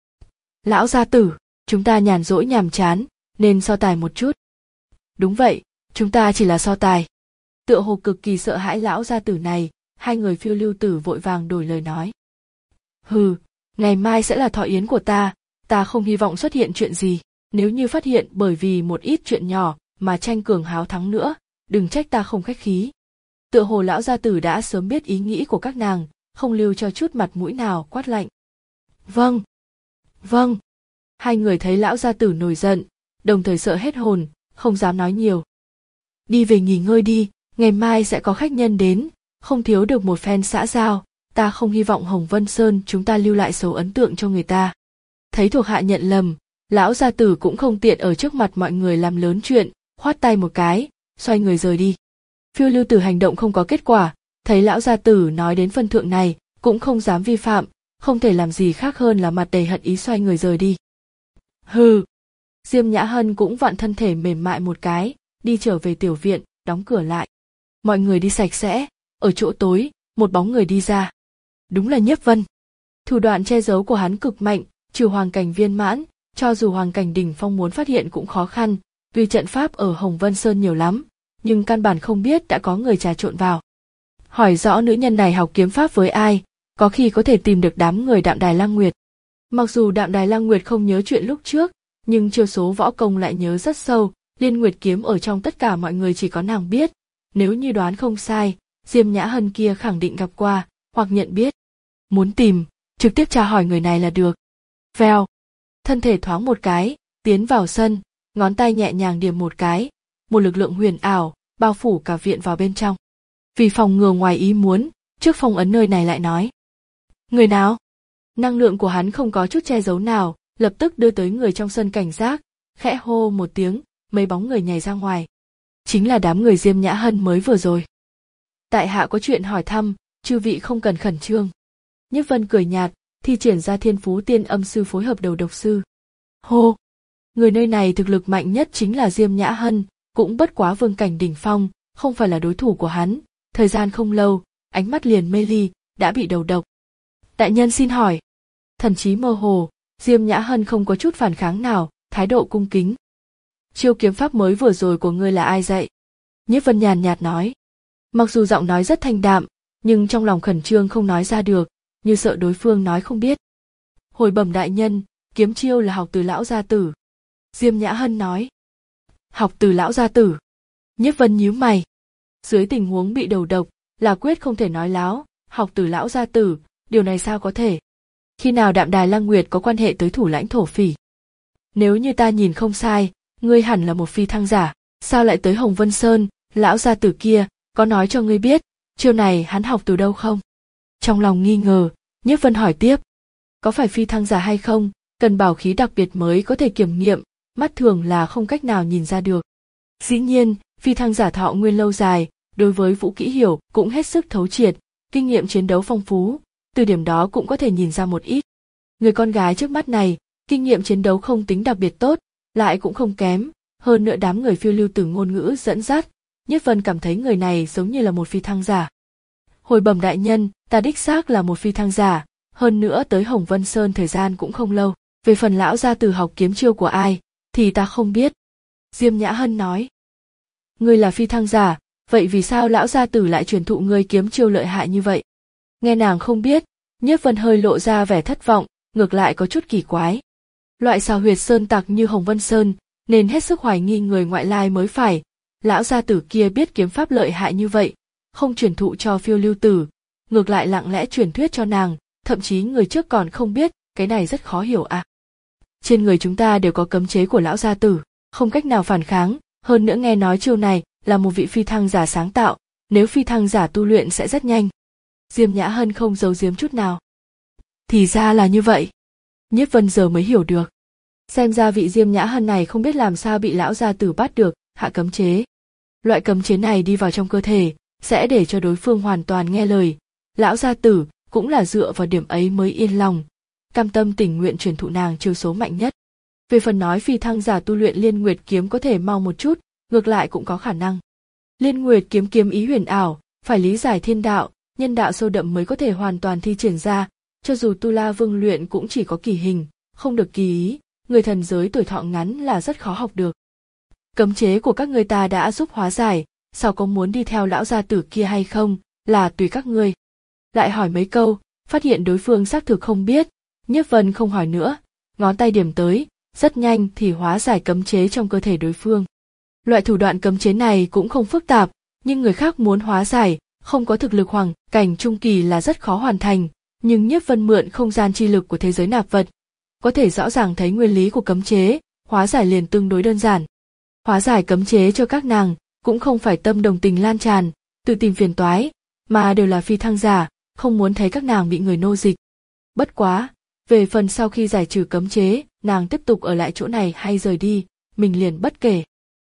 Lão gia tử, chúng ta nhàn rỗi nhàm chán, nên so tài một chút. Đúng vậy, chúng ta chỉ là so tài. Tựa hồ cực kỳ sợ hãi lão gia tử này, hai người Phiêu Lưu Tử vội vàng đổi lời nói. Hừ, ngày mai sẽ là thọ yến của ta, ta không hy vọng xuất hiện chuyện gì, nếu như phát hiện bởi vì một ít chuyện nhỏ mà tranh cường háo thắng nữa, đừng trách ta không khách khí. Tựa hồ lão gia tử đã sớm biết ý nghĩ của các nàng, không lưu cho chút mặt mũi nào, quát lạnh. Vâng, vâng. Hai người thấy lão gia tử nổi giận, đồng thời sợ hết hồn, không dám nói nhiều. Đi về nghỉ ngơi đi, ngày mai sẽ có khách nhân đến, không thiếu được một phen xã giao, ta không hy vọng Hồng Vân Sơn chúng ta lưu lại xấu ấn tượng cho người ta. Thấy thuộc hạ nhận lầm, lão gia tử cũng không tiện ở trước mặt mọi người làm lớn chuyện, khoát tay một cái, xoay người rời đi. Phiêu Lưu Tử hành động không có kết quả, thấy lão gia tử nói đến phân thượng này, cũng không dám vi phạm, không thể làm gì khác hơn là mặt đầy hận ý xoay người rời đi. Hừ. Diêm Nhã Hân cũng vặn thân thể mềm mại một cái, đi trở về tiểu viện, đóng cửa lại. Mọi người đi sạch sẽ, ở chỗ tối, một bóng người đi ra. Đúng là Nhiếp Vân. Thủ đoạn che giấu của hắn cực mạnh, trừ hoàng cảnh viên mãn, cho dù hoàng cảnh đỉnh phong muốn phát hiện cũng khó khăn, tuy trận pháp ở Hồng Vân Sơn nhiều lắm, nhưng căn bản không biết đã có người trà trộn vào. Hỏi rõ nữ nhân này học kiếm pháp với ai, có khi có thể tìm được đám người Đạm Đài Lăng Nguyệt. Mặc dù Đạm Đài Lăng Nguyệt không nhớ chuyện lúc trước, nhưng chiêu số võ công lại nhớ rất sâu, Liên Nguyệt kiếm ở trong tất cả mọi người chỉ có nàng biết, nếu như đoán không sai, Diêm Nhã Hân kia khẳng định gặp qua, hoặc nhận biết. Muốn tìm, trực tiếp tra hỏi người này là được. Vèo, thân thể thoáng một cái, tiến vào sân, ngón tay nhẹ nhàng điểm một cái, một lực lượng huyền ảo, bao phủ cả viện vào bên trong. Vì phòng ngừa ngoài ý muốn, trước phong ấn nơi này lại nói. Người nào? Năng lượng của hắn không có chút che giấu nào, lập tức đưa tới người trong sân cảnh giác, khẽ hô một tiếng, mấy bóng người nhảy ra ngoài. Chính là đám người Diêm Nhã Hân mới vừa rồi. Tại hạ có chuyện hỏi thăm, chư vị không cần khẩn trương. Nhiếp Vân cười nhạt, thi triển ra Thiên Phú Tiên Âm Sư phối hợp đầu độc sư. Hô! Người nơi này thực lực mạnh nhất chính là Diêm Nhã Hân, cũng bất quá vương cảnh đỉnh phong, không phải là đối thủ của hắn. Thời gian không lâu, ánh mắt liền mê ly, đã bị đầu độc. Đại nhân xin hỏi. Thần trí mơ hồ, Diêm Nhã Hân không có chút phản kháng nào, thái độ cung kính. Chiêu kiếm pháp mới vừa rồi của ngươi là ai dạy? Nhiếp Vân nhàn nhạt nói. Mặc dù giọng nói rất thanh đạm, nhưng trong lòng khẩn trương không nói ra được, như sợ đối phương nói không biết. Hồi bẩm đại nhân, kiếm chiêu là học từ lão gia tử. Diêm Nhã Hân nói. Học từ lão gia tử. Nhiếp Vân nhíu mày. Dưới tình huống bị đầu độc, là quyết không thể nói láo, học từ lão gia tử, điều này sao có thể? Khi nào Đạm Đài Lăng Nguyệt có quan hệ tới thủ lãnh thổ phỉ? Nếu như ta nhìn không sai, ngươi hẳn là một phi thăng giả, sao lại tới Hồng Vân Sơn, lão gia tử kia, có nói cho ngươi biết, chiêu này hắn học từ đâu không? Trong lòng nghi ngờ, Nhiếp Vân hỏi tiếp. Có phải phi thăng giả hay không, cần bảo khí đặc biệt mới có thể kiểm nghiệm, mắt thường là không cách nào nhìn ra được. Dĩ nhiên, phi thăng giả thọ nguyên lâu dài, đối với vũ kỹ hiểu cũng hết sức thấu triệt, kinh nghiệm chiến đấu phong phú, từ điểm đó cũng có thể nhìn ra một ít. Người con gái trước mắt này, kinh nghiệm chiến đấu không tính đặc biệt tốt, lại cũng không kém, hơn nữa đám người Phiêu Lưu Tử ngôn ngữ dẫn dắt, Nhiếp Vân cảm thấy người này giống như là một phi thăng giả. Hồi bẩm đại nhân, ta đích xác là một phi thăng giả, hơn nữa tới Hồng Vân Sơn thời gian cũng không lâu, về phần lão gia tử học kiếm chiêu của ai, thì ta không biết. Diêm Nhã Hân nói. Ngươi là phi thăng giả, vậy vì sao lão gia tử lại truyền thụ ngươi kiếm chiêu lợi hại như vậy? Nghe nàng không biết, Nhiếp Vân hơi lộ ra vẻ thất vọng, ngược lại có chút kỳ quái. Loại xào huyệt sơn tặc như Hồng Vân Sơn, nên hết sức hoài nghi người ngoại lai mới phải. Lão gia tử kia biết kiếm pháp lợi hại như vậy, không truyền thụ cho Phiêu Lưu Tử, ngược lại lặng lẽ truyền thuyết cho nàng, thậm chí người trước còn không biết, cái này rất khó hiểu à. Trên người chúng ta đều có cấm chế của lão gia tử, không cách nào phản kháng, hơn nữa nghe nói chiêu này là một vị phi thăng giả sáng tạo, nếu phi thăng giả tu luyện sẽ rất nhanh. Diêm Nhã Hân không giấu giếm chút nào. Thì ra là như vậy. Nhiếp Vân giờ mới hiểu được. Xem ra vị Diêm Nhã Hân này không biết làm sao bị lão gia tử bắt được, hạ cấm chế. Loại cấm chế này đi vào trong cơ thể, sẽ để cho đối phương hoàn toàn nghe lời. Lão gia tử cũng là dựa vào điểm ấy mới yên lòng, cam tâm tình nguyện truyền thụ nàng chiêu số mạnh nhất. Về phần nói phi thăng giả tu luyện Liên Nguyệt kiếm có thể mau một chút, ngược lại cũng có khả năng. Liên Nguyệt kiếm kiếm ý huyền ảo, phải lý giải thiên đạo, nhân đạo sâu đậm mới có thể hoàn toàn thi triển ra, cho dù Tu La Vương luyện cũng chỉ có kỳ hình, không được kỳ ý, người thần giới tuổi thọ ngắn là rất khó học được. Cấm chế của các ngươi ta đã giúp hóa giải, sao có muốn đi theo lão gia tử kia hay không, là tùy các ngươi. Lại hỏi mấy câu, phát hiện đối phương xác thực không biết, Nhiếp Vân không hỏi nữa, ngón tay điểm tới, rất nhanh thì hóa giải cấm chế trong cơ thể đối phương. Loại thủ đoạn cấm chế này cũng không phức tạp, nhưng người khác muốn hóa giải, không có thực lực hoàng cảnh trung kỳ là rất khó hoàn thành, nhưng Nhiếp Vân mượn không gian chi lực của thế giới nạp vật, có thể rõ ràng thấy nguyên lý của cấm chế, hóa giải liền tương đối đơn giản. Hóa giải cấm chế cho các nàng cũng không phải tâm đồng tình lan tràn, tự tìm phiền toái, mà đều là phi thăng giả, không muốn thấy các nàng bị người nô dịch. Bất quá, về phần sau khi giải trừ cấm chế, nàng tiếp tục ở lại chỗ này hay rời đi, mình liền bất kể.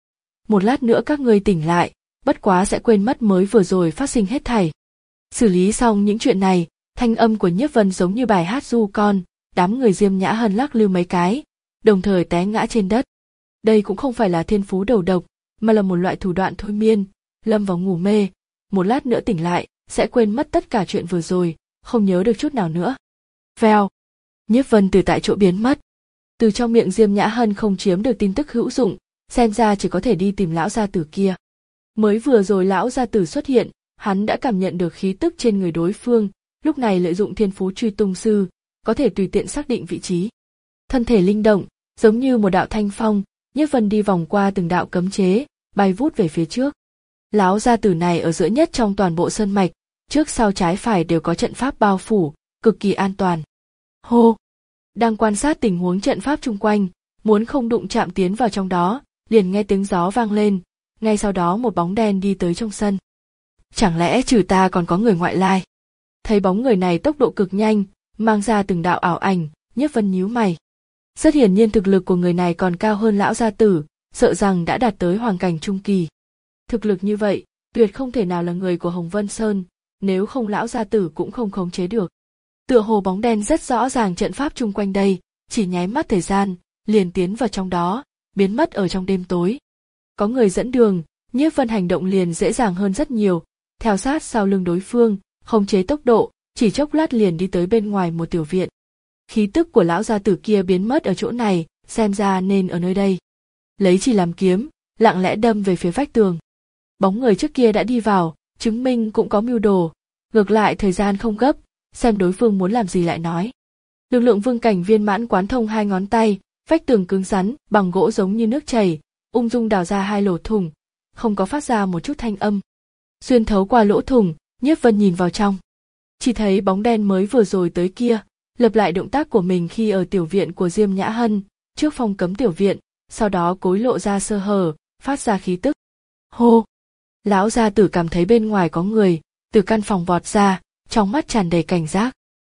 Một lát nữa các ngươi tỉnh lại, bất quá sẽ quên mất mới vừa rồi phát sinh hết thảy. Xử lý xong những chuyện này, thanh âm của Nhiếp Vân giống như bài hát du con, đám người Diêm Nhã Hân lắc lư mấy cái, đồng thời té ngã trên đất. Đây cũng không phải là thiên phú đầu độc, mà là một loại thủ đoạn thôi miên, lâm vào ngủ mê, một lát nữa tỉnh lại, sẽ quên mất tất cả chuyện vừa rồi, không nhớ được chút nào nữa. Vèo, Nhiếp Vân từ tại chỗ biến mất. Từ trong miệng Diêm Nhã Hân không chiếm được tin tức hữu dụng, xem ra chỉ có thể đi tìm lão gia tử kia. Mới vừa rồi lão gia tử xuất hiện, hắn đã cảm nhận được khí tức trên người đối phương, lúc này lợi dụng thiên phú truy tung sư, có thể tùy tiện xác định vị trí. Thân thể linh động, giống như một đạo thanh phong, Nhiếp Vân đi vòng qua từng đạo cấm chế, bay vút về phía trước. Lão gia tử này ở giữa nhất trong toàn bộ sơn mạch, trước sau trái phải đều có trận pháp bao phủ, cực kỳ an toàn. Hô! Đang quan sát tình huống trận pháp chung quanh, muốn không đụng chạm tiến vào trong đó, liền nghe tiếng gió vang lên, ngay sau đó một bóng đen đi tới trong sân. Chẳng lẽ trừ ta còn có người ngoại lai? Thấy bóng người này tốc độ cực nhanh, mang ra từng đạo ảo ảnh, Nhiếp Vân nhíu mày. Rất hiển nhiên thực lực của người này còn cao hơn lão gia tử, sợ rằng đã đạt tới hoàng cảnh trung kỳ. Thực lực như vậy, tuyệt không thể nào là người của Hồng Vân Sơn, nếu không lão gia tử cũng không khống chế được. Tựa hồ bóng đen rất rõ ràng trận pháp chung quanh đây, chỉ nháy mắt thời gian, liền tiến vào trong đó, biến mất ở trong đêm tối. Có người dẫn đường, Nhiếp Vân hành động liền dễ dàng hơn rất nhiều, theo sát sau lưng đối phương, khống chế tốc độ, chỉ chốc lát liền đi tới bên ngoài một tiểu viện. Khí tức của lão gia tử kia biến mất ở chỗ này, xem ra nên ở nơi đây. Lấy chỉ làm kiếm, lặng lẽ đâm về phía vách tường. Bóng người trước kia đã đi vào, chứng minh cũng có mưu đồ, ngược lại thời gian không gấp, xem đối phương muốn làm gì lại nói. Lực lượng vương cảnh viên mãn quán thông hai ngón tay, vách tường cứng rắn, bằng gỗ giống như nước chảy, ung dung đào ra hai lỗ thủng, không có phát ra một chút thanh âm. Xuyên thấu qua lỗ thủng, Nhiếp Vân nhìn vào trong. Chỉ thấy bóng đen mới vừa rồi tới kia, lập lại động tác của mình khi ở tiểu viện của Diêm Nhã Hân, trước phong cấm tiểu viện, sau đó cối lộ ra sơ hở, phát ra khí tức. Hô! Lão gia tử cảm thấy bên ngoài có người, từ căn phòng vọt ra, trong mắt tràn đầy cảnh giác.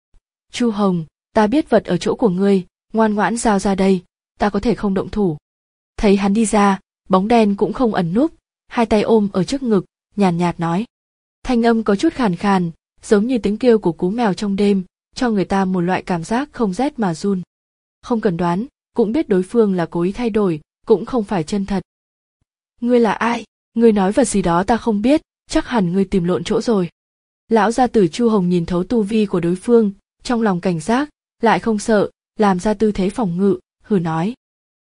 Chu Hồng, ta biết vật ở chỗ của ngươi, ngoan ngoãn giao ra đây, ta có thể không động thủ. Thấy hắn đi ra, bóng đen cũng không ẩn núp, hai tay ôm ở trước ngực, nhàn nhạt, nhạt nói. Thanh âm có chút khàn khàn, giống như tiếng kêu của cú mèo trong đêm, cho người ta một loại cảm giác không rét mà run. Không cần đoán, cũng biết đối phương là cố ý thay đổi, cũng không phải chân thật. Ngươi là ai? Ngươi nói vật gì đó ta không biết, chắc hẳn ngươi tìm lộn chỗ rồi. Lão gia tử Chu Hồng nhìn thấu tu vi của đối phương, trong lòng cảnh giác, lại không sợ, làm ra tư thế phòng ngự, hừ nói.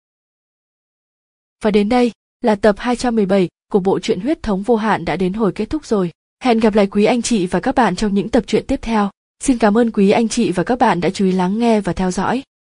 Và đến đây, là tập hai trăm mười bảy của bộ truyện Huyết Thống Vô Hạn đã đến hồi kết thúc rồi. Hẹn gặp lại quý anh chị và các bạn trong những tập truyện tiếp theo. Xin cảm ơn quý anh chị và các bạn đã chú ý lắng nghe và theo dõi.